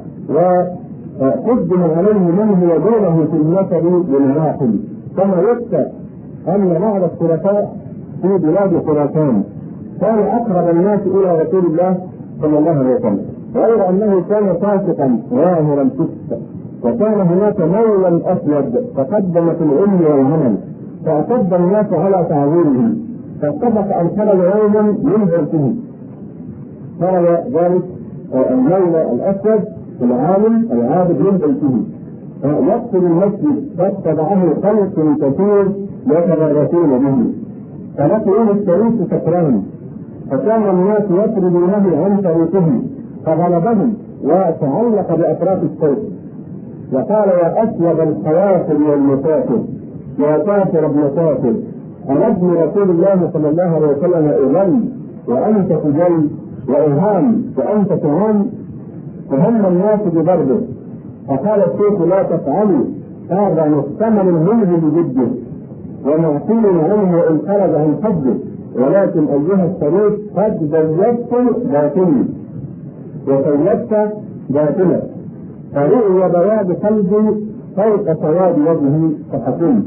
وقدم عليه من هو دونه في النسب بالمراحل، كما يذكر أن بعض الخلفاء في بلاد خراسان كان أقرب الناس إلى رسول الله صلى الله عليه وسلم، غير أنه كان فاسقا ظاهرا فسقا، وكان هناك مولى أسود تقدم في العلم والعمل، فأشد الناس على تعظيمه، فاتفق أن خرج يوما من بيته، خرج ذلك المولى الأسود العالم العابد من بيته يدخل المسجد، فاتبعه خلق كثير يتباركون به، فلقوا الشريف سكران، فكان الناس يطردونه عن طريقه، فغلبهم وتعلق بأطراف الصوت وقال: يا أسود الخواطر والمسافر، يا كافر ابن كافر، أنا ابن رسول الله صلى الله عليه وسلم أغل وأنت تجل، وإهام وأنت تهان، فهم الناس بضربه. فقال الشيخ: لا تفعلوا، هذا محتمل منه بجده ومعقول عنه إن خرج عن حده، ولكن أيها الشريف قد زيدت باطني وسيدت باطنة، فرؤي بياض قلبي فوق سواد وجهي فحكمت،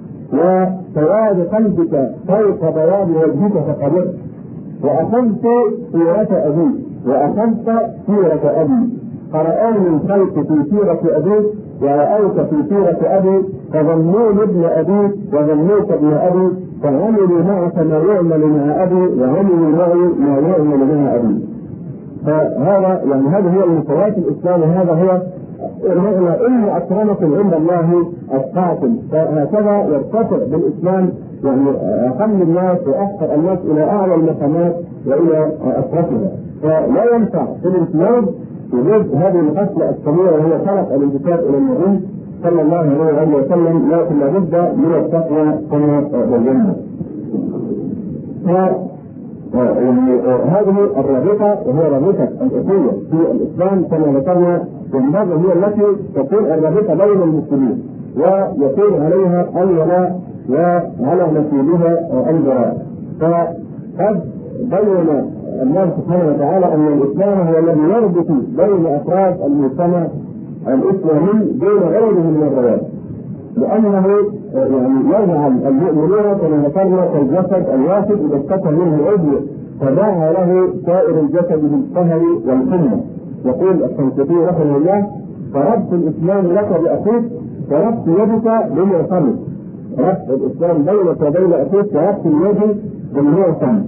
وسواد قلبك فوق بياض وجهك فقبلت، وأخذت سيرة أبي وأخذت سيرة أبي، فرآني الخلق في سيرة أبيك ورأوك في سيرة أبي، فظنوني ابن أبي وظنوك ابن أبي، فعملوا معك ما يعمل مع أبي وعملوا معي ما يعمل مع أبي. فهذا يعني هذه هي المستويات الإسلام، هذا هو المعنى: إن أكرمكم عند الله أتقاكم. فهكذا يرتفع بالإسلام يعني أقل الناس وأحقر الناس إلى أعلى المقامات وإلى أشرفها. فلا ينفع في الإسلام وجود هذه الخصلة الكبيرة وهي شرف الانتساب إلى النبي صلى الله عليه وسلم، لكن لابد من التقوى كما بينا. هذه الرابطة وهي رابطة الأخوة في الإسلام كما ذكرنا والمرة هي التي تكون الرابطة بين المسلمين ويكون عليها الولاء وعلى مسؤولها البراء. فقد بين الله سبحانه وتعالى أن الإسلام هو الذي يربط بين أفراد المجتمع الإسلامي دون غيره من الروابط، لأنه يجعل المؤمنين كما ذكرنا كالجسد الواحد إذا اشتكى منه عضو تداعى له سائر الجسد بالسهر والحمى. يقول الشنقيطي رحمه الله: فربط الإسلام لك بأخيك وربط يدك بمعصمك. ربط الإسلام بينك وبين أخيك وربط اليد بالمعصم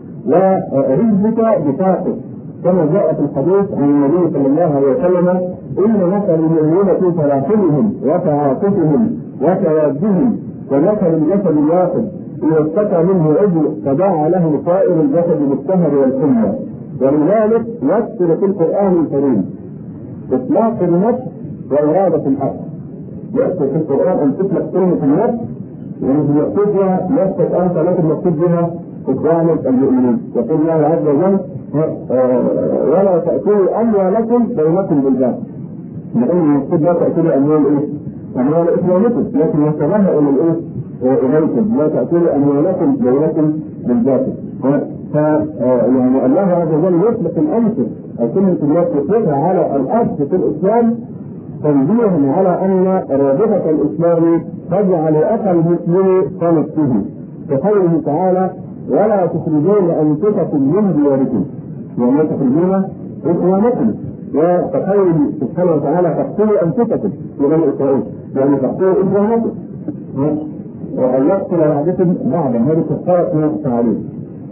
ورزقك بطاقة، كما جاء في الحديث عن النبي صلى الله عليه وسلم: إن مثل المؤمنين في تلاحمهم وتعاطفهم وتوادهم كمثل الجسد الواحد إذا اشتكى منه عضو تداعى له سائر الجسد بالسهر والحمى. ولذلك يذكر في القرآن الكريم إطلاق النفس وإرادة الحق. يذكر في القرآن أن تطلق كلمة النفس ومن يقصد بها نفسك أنت لكن مقصود بها إخوانك المؤمنين. يقول الله عز وجل: ولا تأكلوا أموالكم بينكم بالباطل. لأن المقصود لا تأكلوا أموال إيه؟ أموال إخوانكم، لكن يتبهأ إلى الإيه؟ إليكم. لا تأكلوا أموالكم بينكم بالباطل. يعني الله عز وجل يطلق الأمثل أو كلمة الناس يطلقها على الأصل في الإسلام تنبيها على أن رابطة الإسلام تجعل أخا المسلم كنفسه، كقوله تعالى: ولا تخرجون أنفسكم من دياركم، ولا تخرجون إخوانكم. وكقوله سبحانه وتعالى: تقتلوا أنفسكم في بني إسرائيل، يعني تقتلوا إخوانكم وأن يقتل بعضكم بعضا. هذه كفارة من التعليم.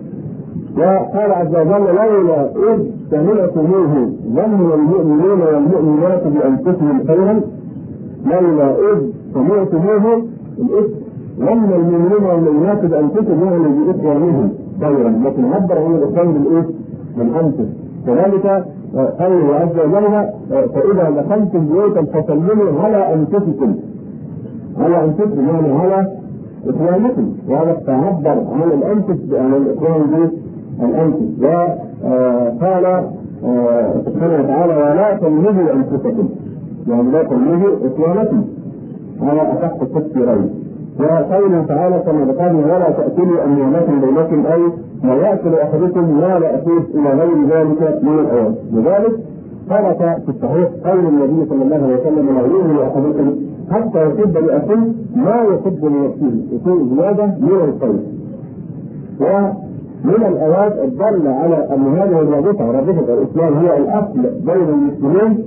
وقال عز وجل: لولا إذ سمعتموه ظن المؤمنون والمؤمنات بأنفسهم خيرا. لولا إذ سمعتموه الإثم ظن المؤمنون والمؤمنات بأنفسهم يعني بإخوانهم خيرا، لكن عبر عن الإسلام بالإيه؟ بالأنفس. كذلك قوله عز وجل: فإذا دخلتم بيوتا فسلموا على أنفسكم. على أنفسكم يعني على إخوانكم، وهذا تعبر عن الأنفس بأن الإخوان به الأنفس. وقال سبحانه وتعالى: ولا تلمزوا أنفسكم، يعني لا تلمزوا إخوانكم على أصح التفسيرين. وقوله تعالى كما ذكرنا: ولا تأكلوا أموالكم بينكم، أي لا يأكل أحدكم مال أخيه إلى غير ذلك من الأوان. لذلك ثبت في الصحيح قول النبي صلى الله عليه وسلم: لا يؤمن أحدكم حتى يحب لأخيه ما يحب لنفسه، يكون زيادة من الخير. ومن الآيات الدالة على أن هذه الرابطة رابطة الإسلام هي الأصل بين المسلمين،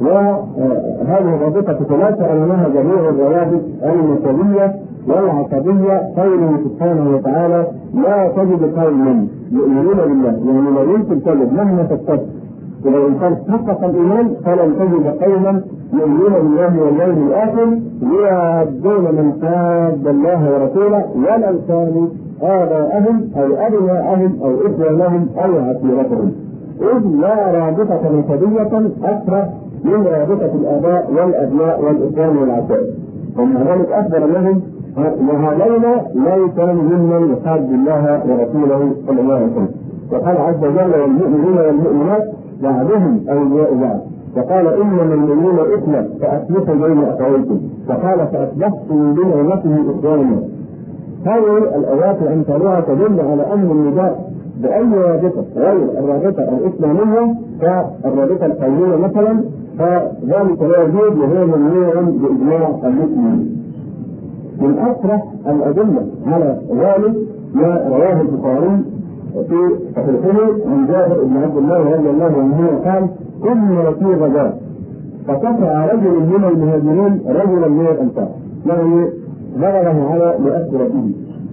وهذه الرابطة تتلاشى أمامها جميع الروابط النسبية والعصبية. قوله سبحانه وتعالى: لا تجد قوما يؤمنون بالله، يعني لا يمكن تجد مهما تكتب إذا الإنسان حقق الإيمان فلن تجد قوما يؤمنون بالله واليوم الآخر يعدون من حاد الله ورسوله ولو كانوا آباءهم أو أبناءهم أو إخوانهم أو عشيرتهم، إذ لا رابطة نسبية أكثر من رابطة الآباء والأبناء والإخوان والعشائر. ومع ذلك أخبر لهم: وهذين ليس ممن يحاد الله ورسوله صلى الله عليه وسلم. وقال عز وجل: والمؤمنون والمؤمنات بعضهم أولياء بعض. وقال: إنما المؤمنون إخوة فأصلحوا بين أخويكم. وقال: فأصبحتم بنعمته إخوانا. هذه الآيات وأمثالها تدل على أن النداء بأي رابطة غير الرابطة الإسلامية كالرابطة القومية مثلا فذلك لا يجوز وهو ممنوع بإجماع المسلمين. من أصرح الأدلة على ذلك ما رواه البخاري في صحيحه عن جابر بن عبد الله رضي الله عنه قال: كنا في غزاة فقطع رجل من المهاجرين رجلا من الأنصار، يعني ضربه على مؤثرته،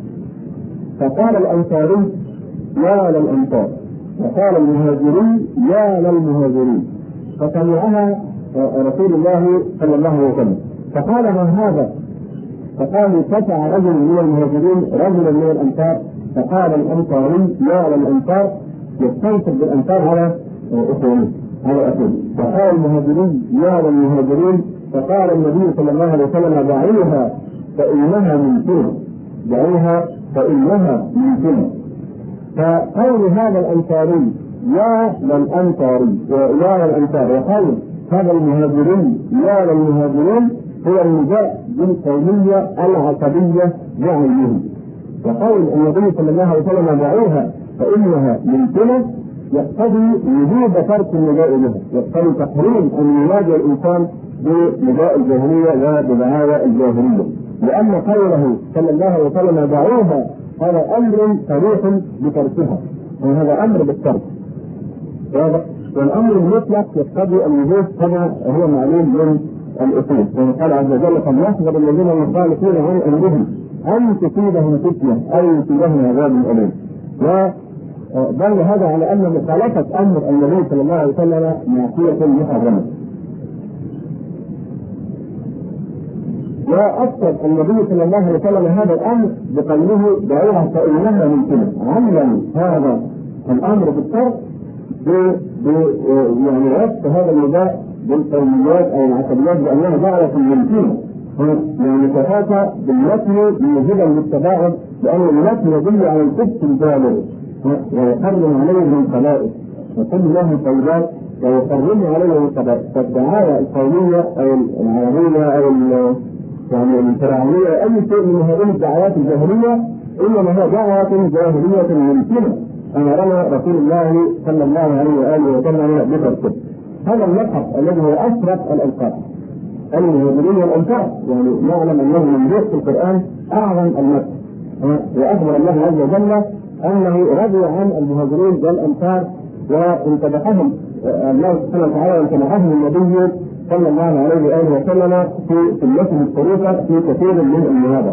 فقال الأنصاري: يا للأنصار، وقال المهاجرين: يا للمهاجرين، فسمعها رسول الله صلى الله عليه وسلم فقال: ما هذا؟ فقالوا: قطع رجل من المهاجرين رجلا من الأنصار. فقال الأنصاري: يا للأنصار، يستنصب بالأنصار على إخوانه على أخوه. فقال المهاجرين: يا للمهاجرين. فقال النبي صلى الله عليه وسلم: دعوها فإنها ممكنة، دعوها فإنها ممكنة. فقول هذا الأنصاري يا للأنصاري يا للأنصار، وقول هذا المهاجرين يا للمهاجرين هو النداء بالقومية العصبية بعينه. وقول النبي صلى الله عليه وسلم دعوها فإنها ممكنة يقتضي وجوب ترك النداء بها، يقتضي تحريم أن ينادي الإنسان بنداء الجاهلية وبدعاوى الجاهلية، لأن قوله صلى الله عليه وسلم دعوها هذا أمر صريح بتركها، وهذا أمر بالترك، والأمر المطلق يقتضي الوجوب كما هو معلوم من الأصول. قال عز وجل قد يحذر الذين يخالفون عن أمرهم أن تصيبهم فتنة أو يصيبهم عذاب أليم. ودل هذا على أن مخالفة أمر النبي صلى الله عليه وسلم معصية محرمة. وأكد النبي صلى الله عليه وسلم هذا الأمر بقوله دعوها فإنها ممكنة، علم هذا الأمر بالترك يعني وصف هذا النداء بالقوميات أو العصبيات بأنها دعوة ممكنة، يعني تفاته بالنفي موجبا للتباعد، لأن النفي يدل على الكفر البالغ ويحرم عليهم الخبائث وكل لهم طيبات ويحرم عليهم الخبائث. فالدعاوى القومية أو العربية أو يعني الفرعونية أي شيء من هذه الدعوات الجاهلية إنما هي دعوة جاهلية ممكنة أمرنا رسول الله صلى الله عليه وآله وسلم بتركه. هذا اللقب الذي هو أشرف الألقاب المهاجرين والأنصار، يعني نعلم أنه من في القرآن أعظم المدح، وأخبر الله عز وجل أنه رضي عن المهاجرين والأنصار وانتبههم الله سبحانه وتعالى وانتبههم النبي صلى الله عليه وآله وسلم في سنته الشريفة في كثير من المنابر.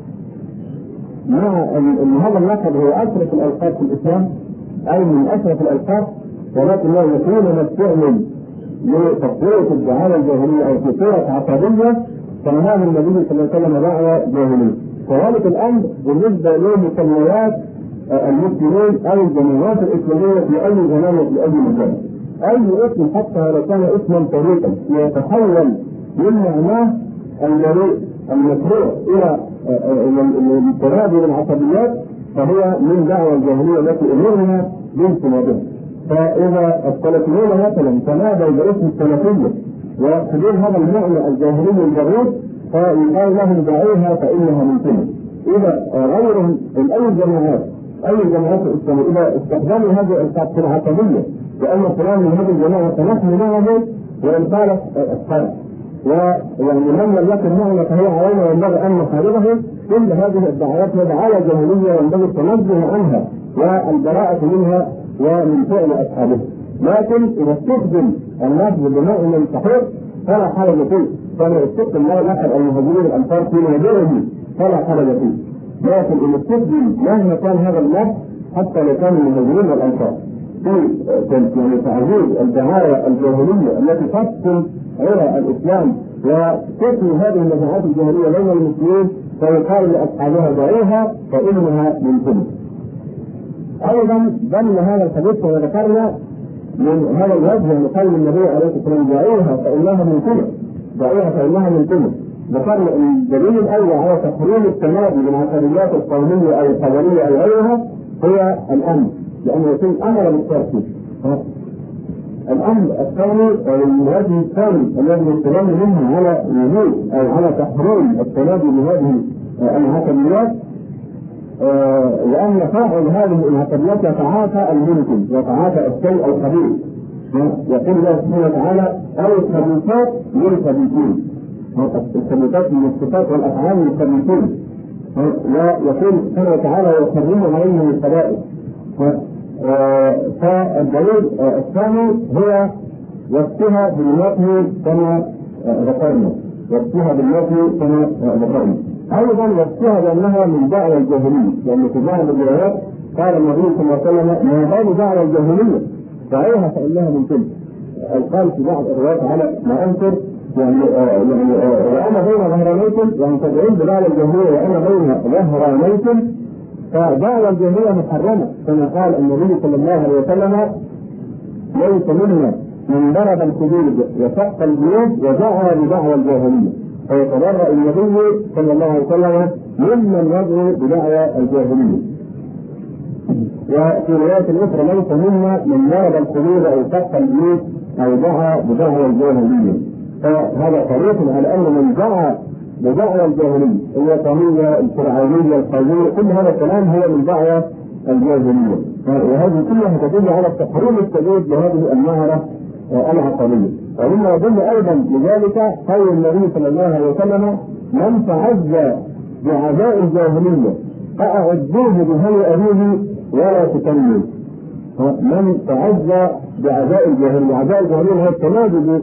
مع أن هذا اللقب هو أشرف الألقاب في الإسلام أي من أشرف الألقاب، ولكنه يكون مستعمل لتقوية الدعاوى الجاهلية أو في صورة عصبية فنهاه النبي صلى الله عليه وسلم دعوة جاهلية. كذلك الأمر بالنسبة لمسميات المسلمين أو الجماعات الإسلامية في أي زمان وفي أي مكان، أي اسم حتى لو كان اسما طريقا يتحول من معناه المشروع إلى التنادي بالعصبيات فهو من دعوة الجاهلية التي أمرنا باجتنابها. فإذا السلفيون مثلا تنادوا باسم السلفية وحدود هذا المعنى الجاهلي الجريء فيقال لهم دعوها فإنها ممكنة. إذا غيرهم من أي جماعات الإسلامية إذا استخدموا هذه الألقاب في العصبية لأن فلان من هذه الجماعة فنحن معه وإن قالت الصلاة ويعني من لم يكن معنا فهي علينا وينبغي أن نحاربه. كل هذه الدعوات دعاوى جاهلية ينبغي التنزه عنها والبراءة منها ومن فعل أصحابه. لكن إذا استخدم اللفظ بمعنى صحيح فلا حرج فيه، كما يستخدم أحد المهاجرين الأنصار في مهاجره فلا حرج فيه. لكن إذا استخدم مهما كان هذا اللفظ حتى لو كان المهاجرين والأنصار في يعني تعزيز الدعاوى الجاهلية التي تفصل عرى الإسلام وتثني هذه النزاعات الجاهلية بين المسلمين فيقال لأصحابها دعوها فإنها ممكنة. أيضا ضمن هذا الحديث وذكرنا من هذا الوجه من قول النبي عليه الصلاة والسلام دعوها فإنها ممكنة، دعوها فإنها ممكنة. ذكرنا أن الدليل الأول على تحريم التنادي بالعصبيات القومية أو القبلية أو غيرها هو الأمر، لأنه يكون أمر بالترتيب. الأمر الثاني أو الوجه الثاني الذي يستدل منه على وجود أو على تحريم التنادي بهذه العصبيات لأن فاعل هذه العصبيات يتعاطى الممكن، يتعاطى الشيء الخبيث. يقول الله سبحانه وتعالى أو الخبيثات للخبيثين، الخبيثات من الصفات والأفعال للخبيثين. ويقول سبحانه وتعالى ويحرم عليهم الخبائث. فالدليل الثاني هو وصفها بالنفي كما ذكرنا، وصفها بالنفي كما ذكرنا. أيضا وصفها بأنها من دعوة الجاهلية، لأن في بعض الروايات قال النبي صلى الله عليه وسلم ما بال دعوة الجاهلية دعوها فإنها ممكنة. قال في بعض الروايات على ما أنكر يعني وأنا بين ظهرانيكم، يعني تدعون بدعوة الجاهلية وأنا بين ظهرانيكم، فدعوة الجاهلية محرمة كما قال النبي صلى الله عليه وسلم ليس منا من ضرب الحدود وشق البيوت ودعا بدعوى الجاهلية، فيتبرأ النبي صلى الله عليه وسلم ممن يدعو بدعوى الجاهلية. وفي رواية أخرى ليس منا من ضرب الحدود أو سقف البيوت أو دعا بدعوى الجاهلية. فهذا صريح على أن من دعا بدعوى الجاهلية الوطنية الفرعونية القومية كل هذا الكلام هو من دعوى الجاهلية، وهذه كلها تدل على التحريم الشديد لهذه المهرة العقلية. ومما يدل أيضا لذلك قول النبي صلى الله عليه وسلم: من تعزى بعزاء الجاهلية فأعزوه بهوى أبيه ولا تكلموا. من تعزى بعزاء الجاهلية، عزاء الجاهلية هو التنادي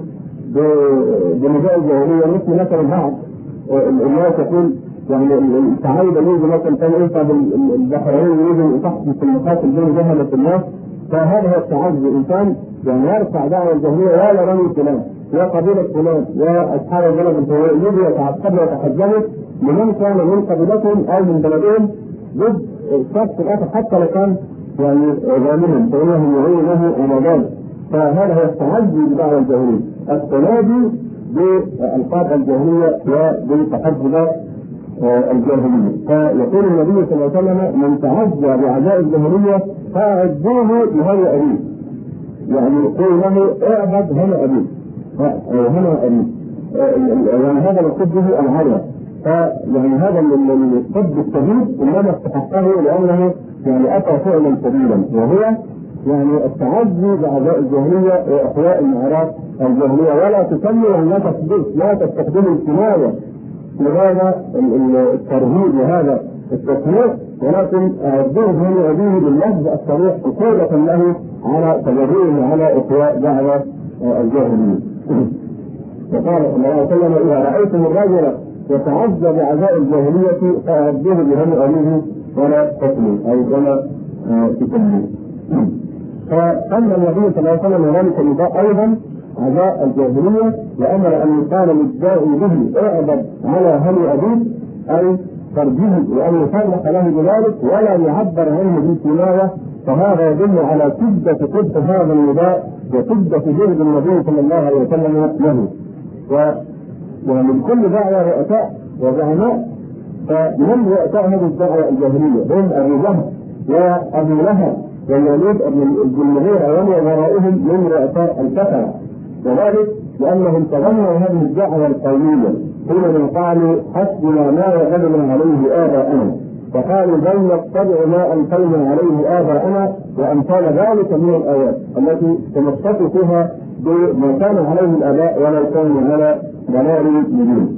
بنداء الجاهلية، مثل مثلا بعض الناس يقول يعني التعايد يجي مثلا كان ينفع البحرين يجي تحت في المقاتل بين جهلة الناس، فهذا هو التعزي. الإنسان يعني يرفع دعوة الجاهلية ولا رمي فلان وقبيلة فلان وأصحاب البلد يجي يتعصبوا ويتحجبوا لمن كان من قبيلتهم أو من بلدهم ضد الشخص الآخر حتى لو كان يعني غاملا فإنهم يعينه على ذلك. فهذا هو التعزي بدعوة الجاهلية، التنادي بألقاب الجاهلية وبتحجبات الجاهلية. فيقول النبي صلى الله عليه وسلم: من تعزى بعزاء الجاهلية فأعزوه بهوى أبيه، يعني يقول له اعبد هنا أبيه هنا أبيه، يعني هذا المقصود به العرى. فيعني هذا الصد الشديد انما استحقه لانه يعني اتى فعلا شديدا، وهو يعني التعزي بعزاء الجاهليه واحياء المعراض الجاهليه، ولا تسمي لا تستخدم الكنايه لهذا الترهيب وهذا التسميع، ولكن اعزوه بهوى ابيه باللفظ الصريح عقوبه له على تجريه على احياء دعوه الجاهليه. وقال صلى الله عليه وسلم: اذا رايتم الرجل يتعزى بعزاء الجاهلية فأعزوه بهوى أبيه ولا تكلوا أي ولا تكلوا. فقال النبي صلى الله عليه وسلم ذلك النداء أيضا عزاء الجاهلية، وأمر أن يقال للداعي به اعبد على هوى أبيك أي ترجيه، وأن يصرح له بذلك ولا يعبر عنه بالكناية. فهذا يدل على شدة صدق هذا النداء وشدة جهد النبي صلى الله عليه وسلم له. ومن كل دعوة رؤساء وزعماء، فمن رؤساء هذه الدعوة الجاهلية هم أبو جهل وأبو لهب والوليد بن المغيرة ومن ورائهم من رؤساء الكفرة، وذلك لأنهم تبنوا هذه الدعوة القومية حينما قالوا: حسبنا ما وجدنا عليه آباءنا، فقالوا: بل نتبع ما ألقينا عليه آباءنا، وأمثال ذلك من الآيات التي تمسكوا فيها بما كان عليه الآباء ولو كانوا على ضلال مبين.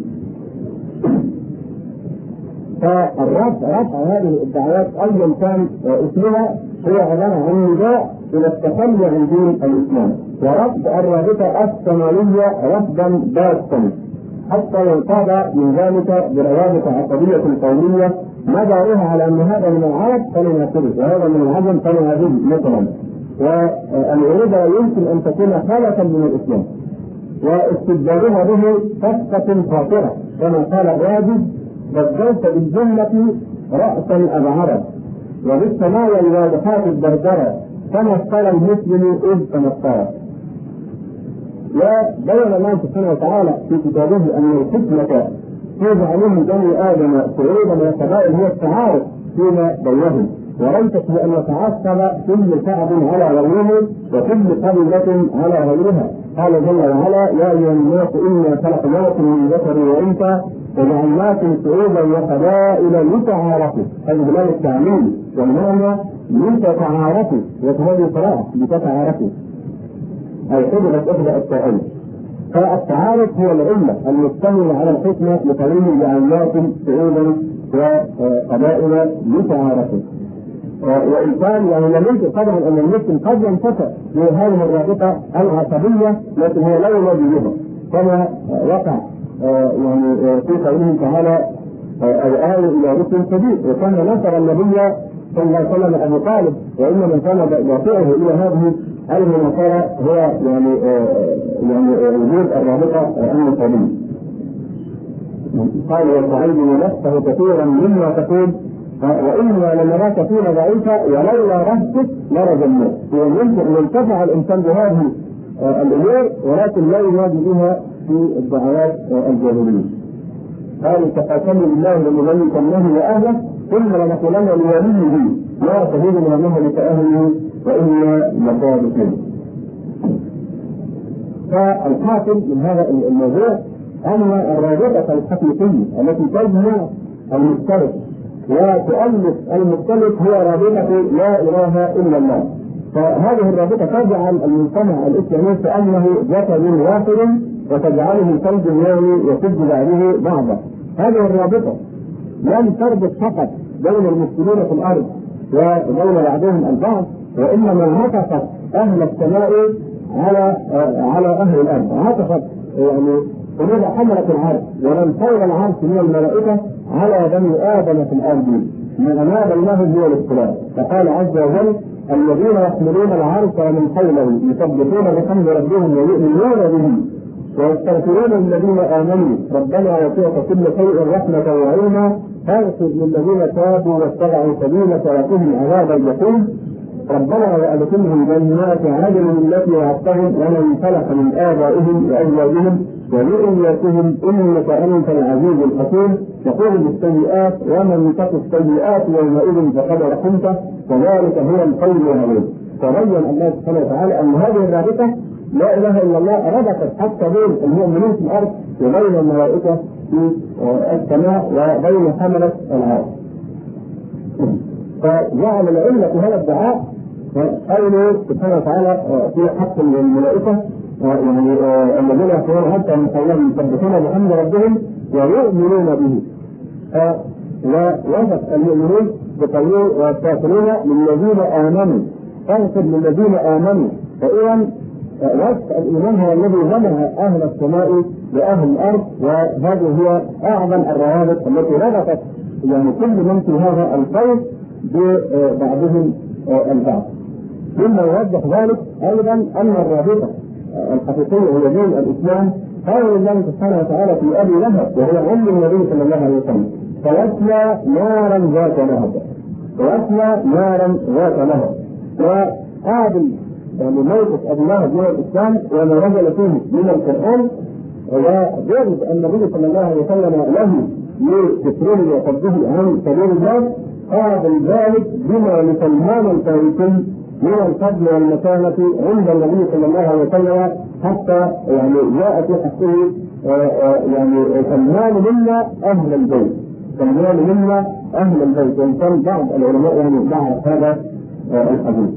فرفع هذه الدعوات ايا كان اسمها هو عباره عن نداء الى التخلي عن دين الاسلام ورفض الرابطه الثمانيه رفضا باتا حتى ينقاد من ذلك بروابط عقديه قوميه مدارها على ان هذا من العرب فلنعتبر وهذا من العجم فلنعتبر مثلا، والعروبه لا يمكن ان تكون خالصا من الاسلام، واستبدالها به صفقة خاطرة كما قال الراجل: بدلت بالجنة رأسا أبعرا وبالسماء الواضحات الدردرة كما قال المسلم إذ تمطرت. وبين الله سبحانه وتعالى في كتابه أن الحكمة في علم بني آدم شعوبا وقبائل هي التعارف فيما بينهم، وليست بأن يتعصب كل شعب على غيره وكل قبيلة على غيرها. قال جل وعلا: يا أيها الناس إنا خلقناكم من ذكر وأنثى وجعلناكم شعوبا وقبائل لتعارفوا. هذا بلاد التعليم والمعنى لتعارفوا، وهذه صراحة لتعارفوا أي حضرت إحدى التعارف. فالتعارف هو العلة المشتملة على الحكمة لقوله: جعلناكم شعوبا وقبائل لتعارفوا. وإن كان يعني لم يمكن طبعا أن المسلم قد ينفتح في هذه الرابطة العصبية، لكن هو لا ينادي بها كما وقع يعني في قوله تعالى: الآية إلى ركن شديد. وكان نصر النبي صلى الله عليه وسلم أبو طالب، وإن من كان يطيعه إلى هذه المناصرة هو يعني وجود الرابطة النصرية. قال: وتعلم نفسه كثيرا مما تقول وإنما لنراك فينا ضعيفا ولولا رهتك لرجمناك. يمكن أن ينتفع الإنسان بهذه الأمور ولكن لا ينادي بها في الدعوات الجاهلية. قال: تقاسم بالله لنبيتنه وأهله ثم لنقولن لوليه لا تجد مهلك أهله وإلا مصابهم. فالحاصل من هذا الموضوع أن الرابطة الحقيقية التي تجمع المختلف وتؤلف المختلف هي رابطة لا إله إلا الله. فهذه الرابطة تجعل المجتمع الإسلامي كأنه جسد واحد وتجعله كالب اليوم يسد بعده بعضا. هذه الرابطة لم تربط فقط بين المسلمين في الأرض وبين بعضهم البعض، وإنما عطفت أهل السماء على أهل الأرض. عطفت يعني إذا حملت العرش ومن حول العرش من الملائكة على بني آدم في الأرض ما بينهم هو الاختلاف. فقال عز وجل: الذين يحملون العرش ومن حوله يسبحون بحمد ربهم ويؤمنون به ويستغفرون للذين آمنوا ربنا وسعت كل شيء رحمة وعلما فاغفر للذين تابوا واتبعوا سبيلك وقهم عذاب الجحيم ربنا وأدخلهم جنات عدن التي وعدتهم ومن صلح من آبائهم وأزواجهم وذرياتهم إنك أنت العزيز الحكيم يقول بالسيئات ومن تق السيئات يومئذ فقد رحمته وذلك هو الفوز العظيم. فبين الله سبحانه وتعالى أن هذه الرابطة لا إله إلا الله ربطت حتى بين المؤمنين في الأرض وبين الملائكة في السماء وبين حملة العرش. فجعل العلة هذا الدعاء قوله سبحانه وتعالى في حق الملائكة يعني الذين يقولون حتى من قولهم يسبحون بحمد ربهم ويؤمنون به. ووصف المؤمنين بقوله والكافرون للذين آمنوا فاغفر للذين آمنوا. فإذا وصف الإيمان هو الذي جمع أهل السماء وأهل الأرض، وهذه هي أعظم الروابط التي ربطت يعني كل من في هذا القول ببعضهم البعض. ثم يوضح ذلك أيضا أن الرابطة الحقيقية هي دين الإسلام. قال الله سبحانه وتعالى في أبي لهب وهو عم النبي صلى الله عليه وسلم: فيصلى نارا ذات لهب. ويصلى نارا ذات لهب. وقابل يعني موقف أبي لهب من الإسلام وما نزل فيه من القرآن وجرد النبي صلى الله عليه وسلم له لذكره وصده عن سبيل الله، قابل ذلك بما لسلمان الفارسي من الفضل والمكانة عند النبي صلى الله عليه وسلم، حتى يعني جاء في حقه يعني سلمان منا أهل البيت، سلمان منا أهل البيت. وإن كان بعض العلماء يعني بعض هذا الحديث.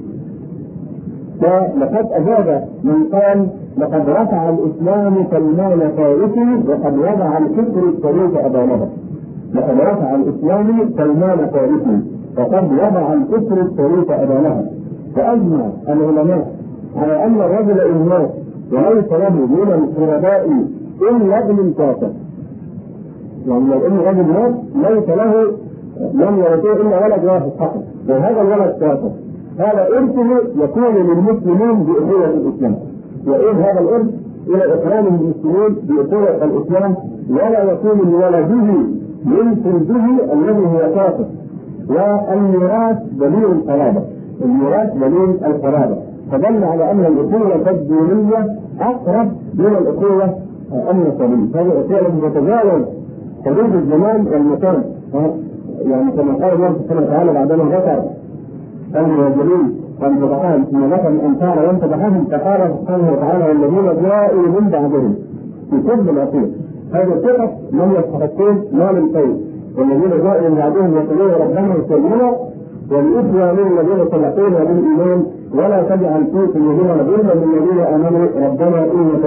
ولقد أجاب من قال: لقد رفع الإسلام سلمان فارسي وقد وضع الكفر الطريق أبا لهب. لقد رفع الإسلام سلمان فارسي وقد وضع الكفر الطريق أبا لهب. فأجمع العلماء على أن الرجل إن مات وليس له من القرباء إلا ابن كافر، يعني لو إن رجل مات ليس له لم يرثه إلا ولد واحد فقط وهذا الولد كافر، هذا إرثه يكون للمسلمين بأخوة الإسلام. وإن هذا الإرث إلى إكرام المسلمين بأخوة الإسلام، ولا يكون لولده من فرده الذي هو كافر. والميراث دليل القرابة، الميراث دليل القرابة، فدل على أن الأخوة الدينية أقرب من الأخوة النسبية. هذه الأخوة التي تتجاوز حدود الزمان والمكان، يعني كما قال الله سبحانه وتعالى بعدما ذكر المهاجرين والفقراء ثم ذكر الأنصار وانتبههم، فقال سبحانه وتعالى: والذين جاءوا من بعدهم في كل الأخير. هذه الثقة من يستحقون مال الخير، والذين جاءوا من بعدهم يقولون ربنا يسلمنا والإخوانين الذين سبقونا بالإيمان ولا تجعل في قلوبنا غلا للذين آمنوا ربنا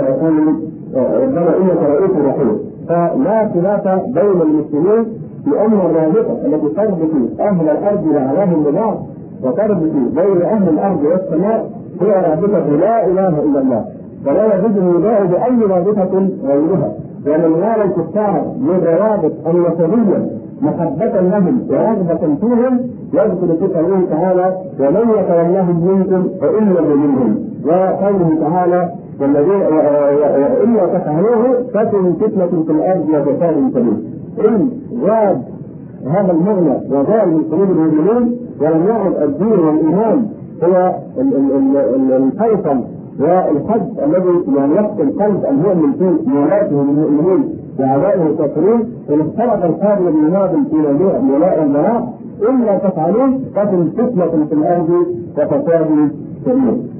إنك رؤوف رحيم. فلا خلاف بين المسلمين بأن الرابطة التي تربط أهل الأرض بعضهم ببعض وتربط بين أهل الأرض والسماء هي رابطة لا إله إلا الله، ولا يجوز النداء بأي رابطة غيرها. ومن نال الكفار من روابط النسبية محبة لهم ورغبة فيهم يذكر في قوله تعالى: ومن يتولهم منكم فإنه منهم. وقوله تعالى: والذين إلا تفعلوه تكن فتنة في الأرض وفساد كبير. إن غاب هذا المغنى وزال من قلوب المؤمنين ولم يعد الدين والإيمان هو الفيصل والحد الذي يعني يقتل قلب المؤمن في موالاته للمؤمنين وعدائه الكافرين، وإن اختلف القابل بالنادم في ولاء البراء إلا تفعلوه تكن فتنة في الأرض وفساد كبير.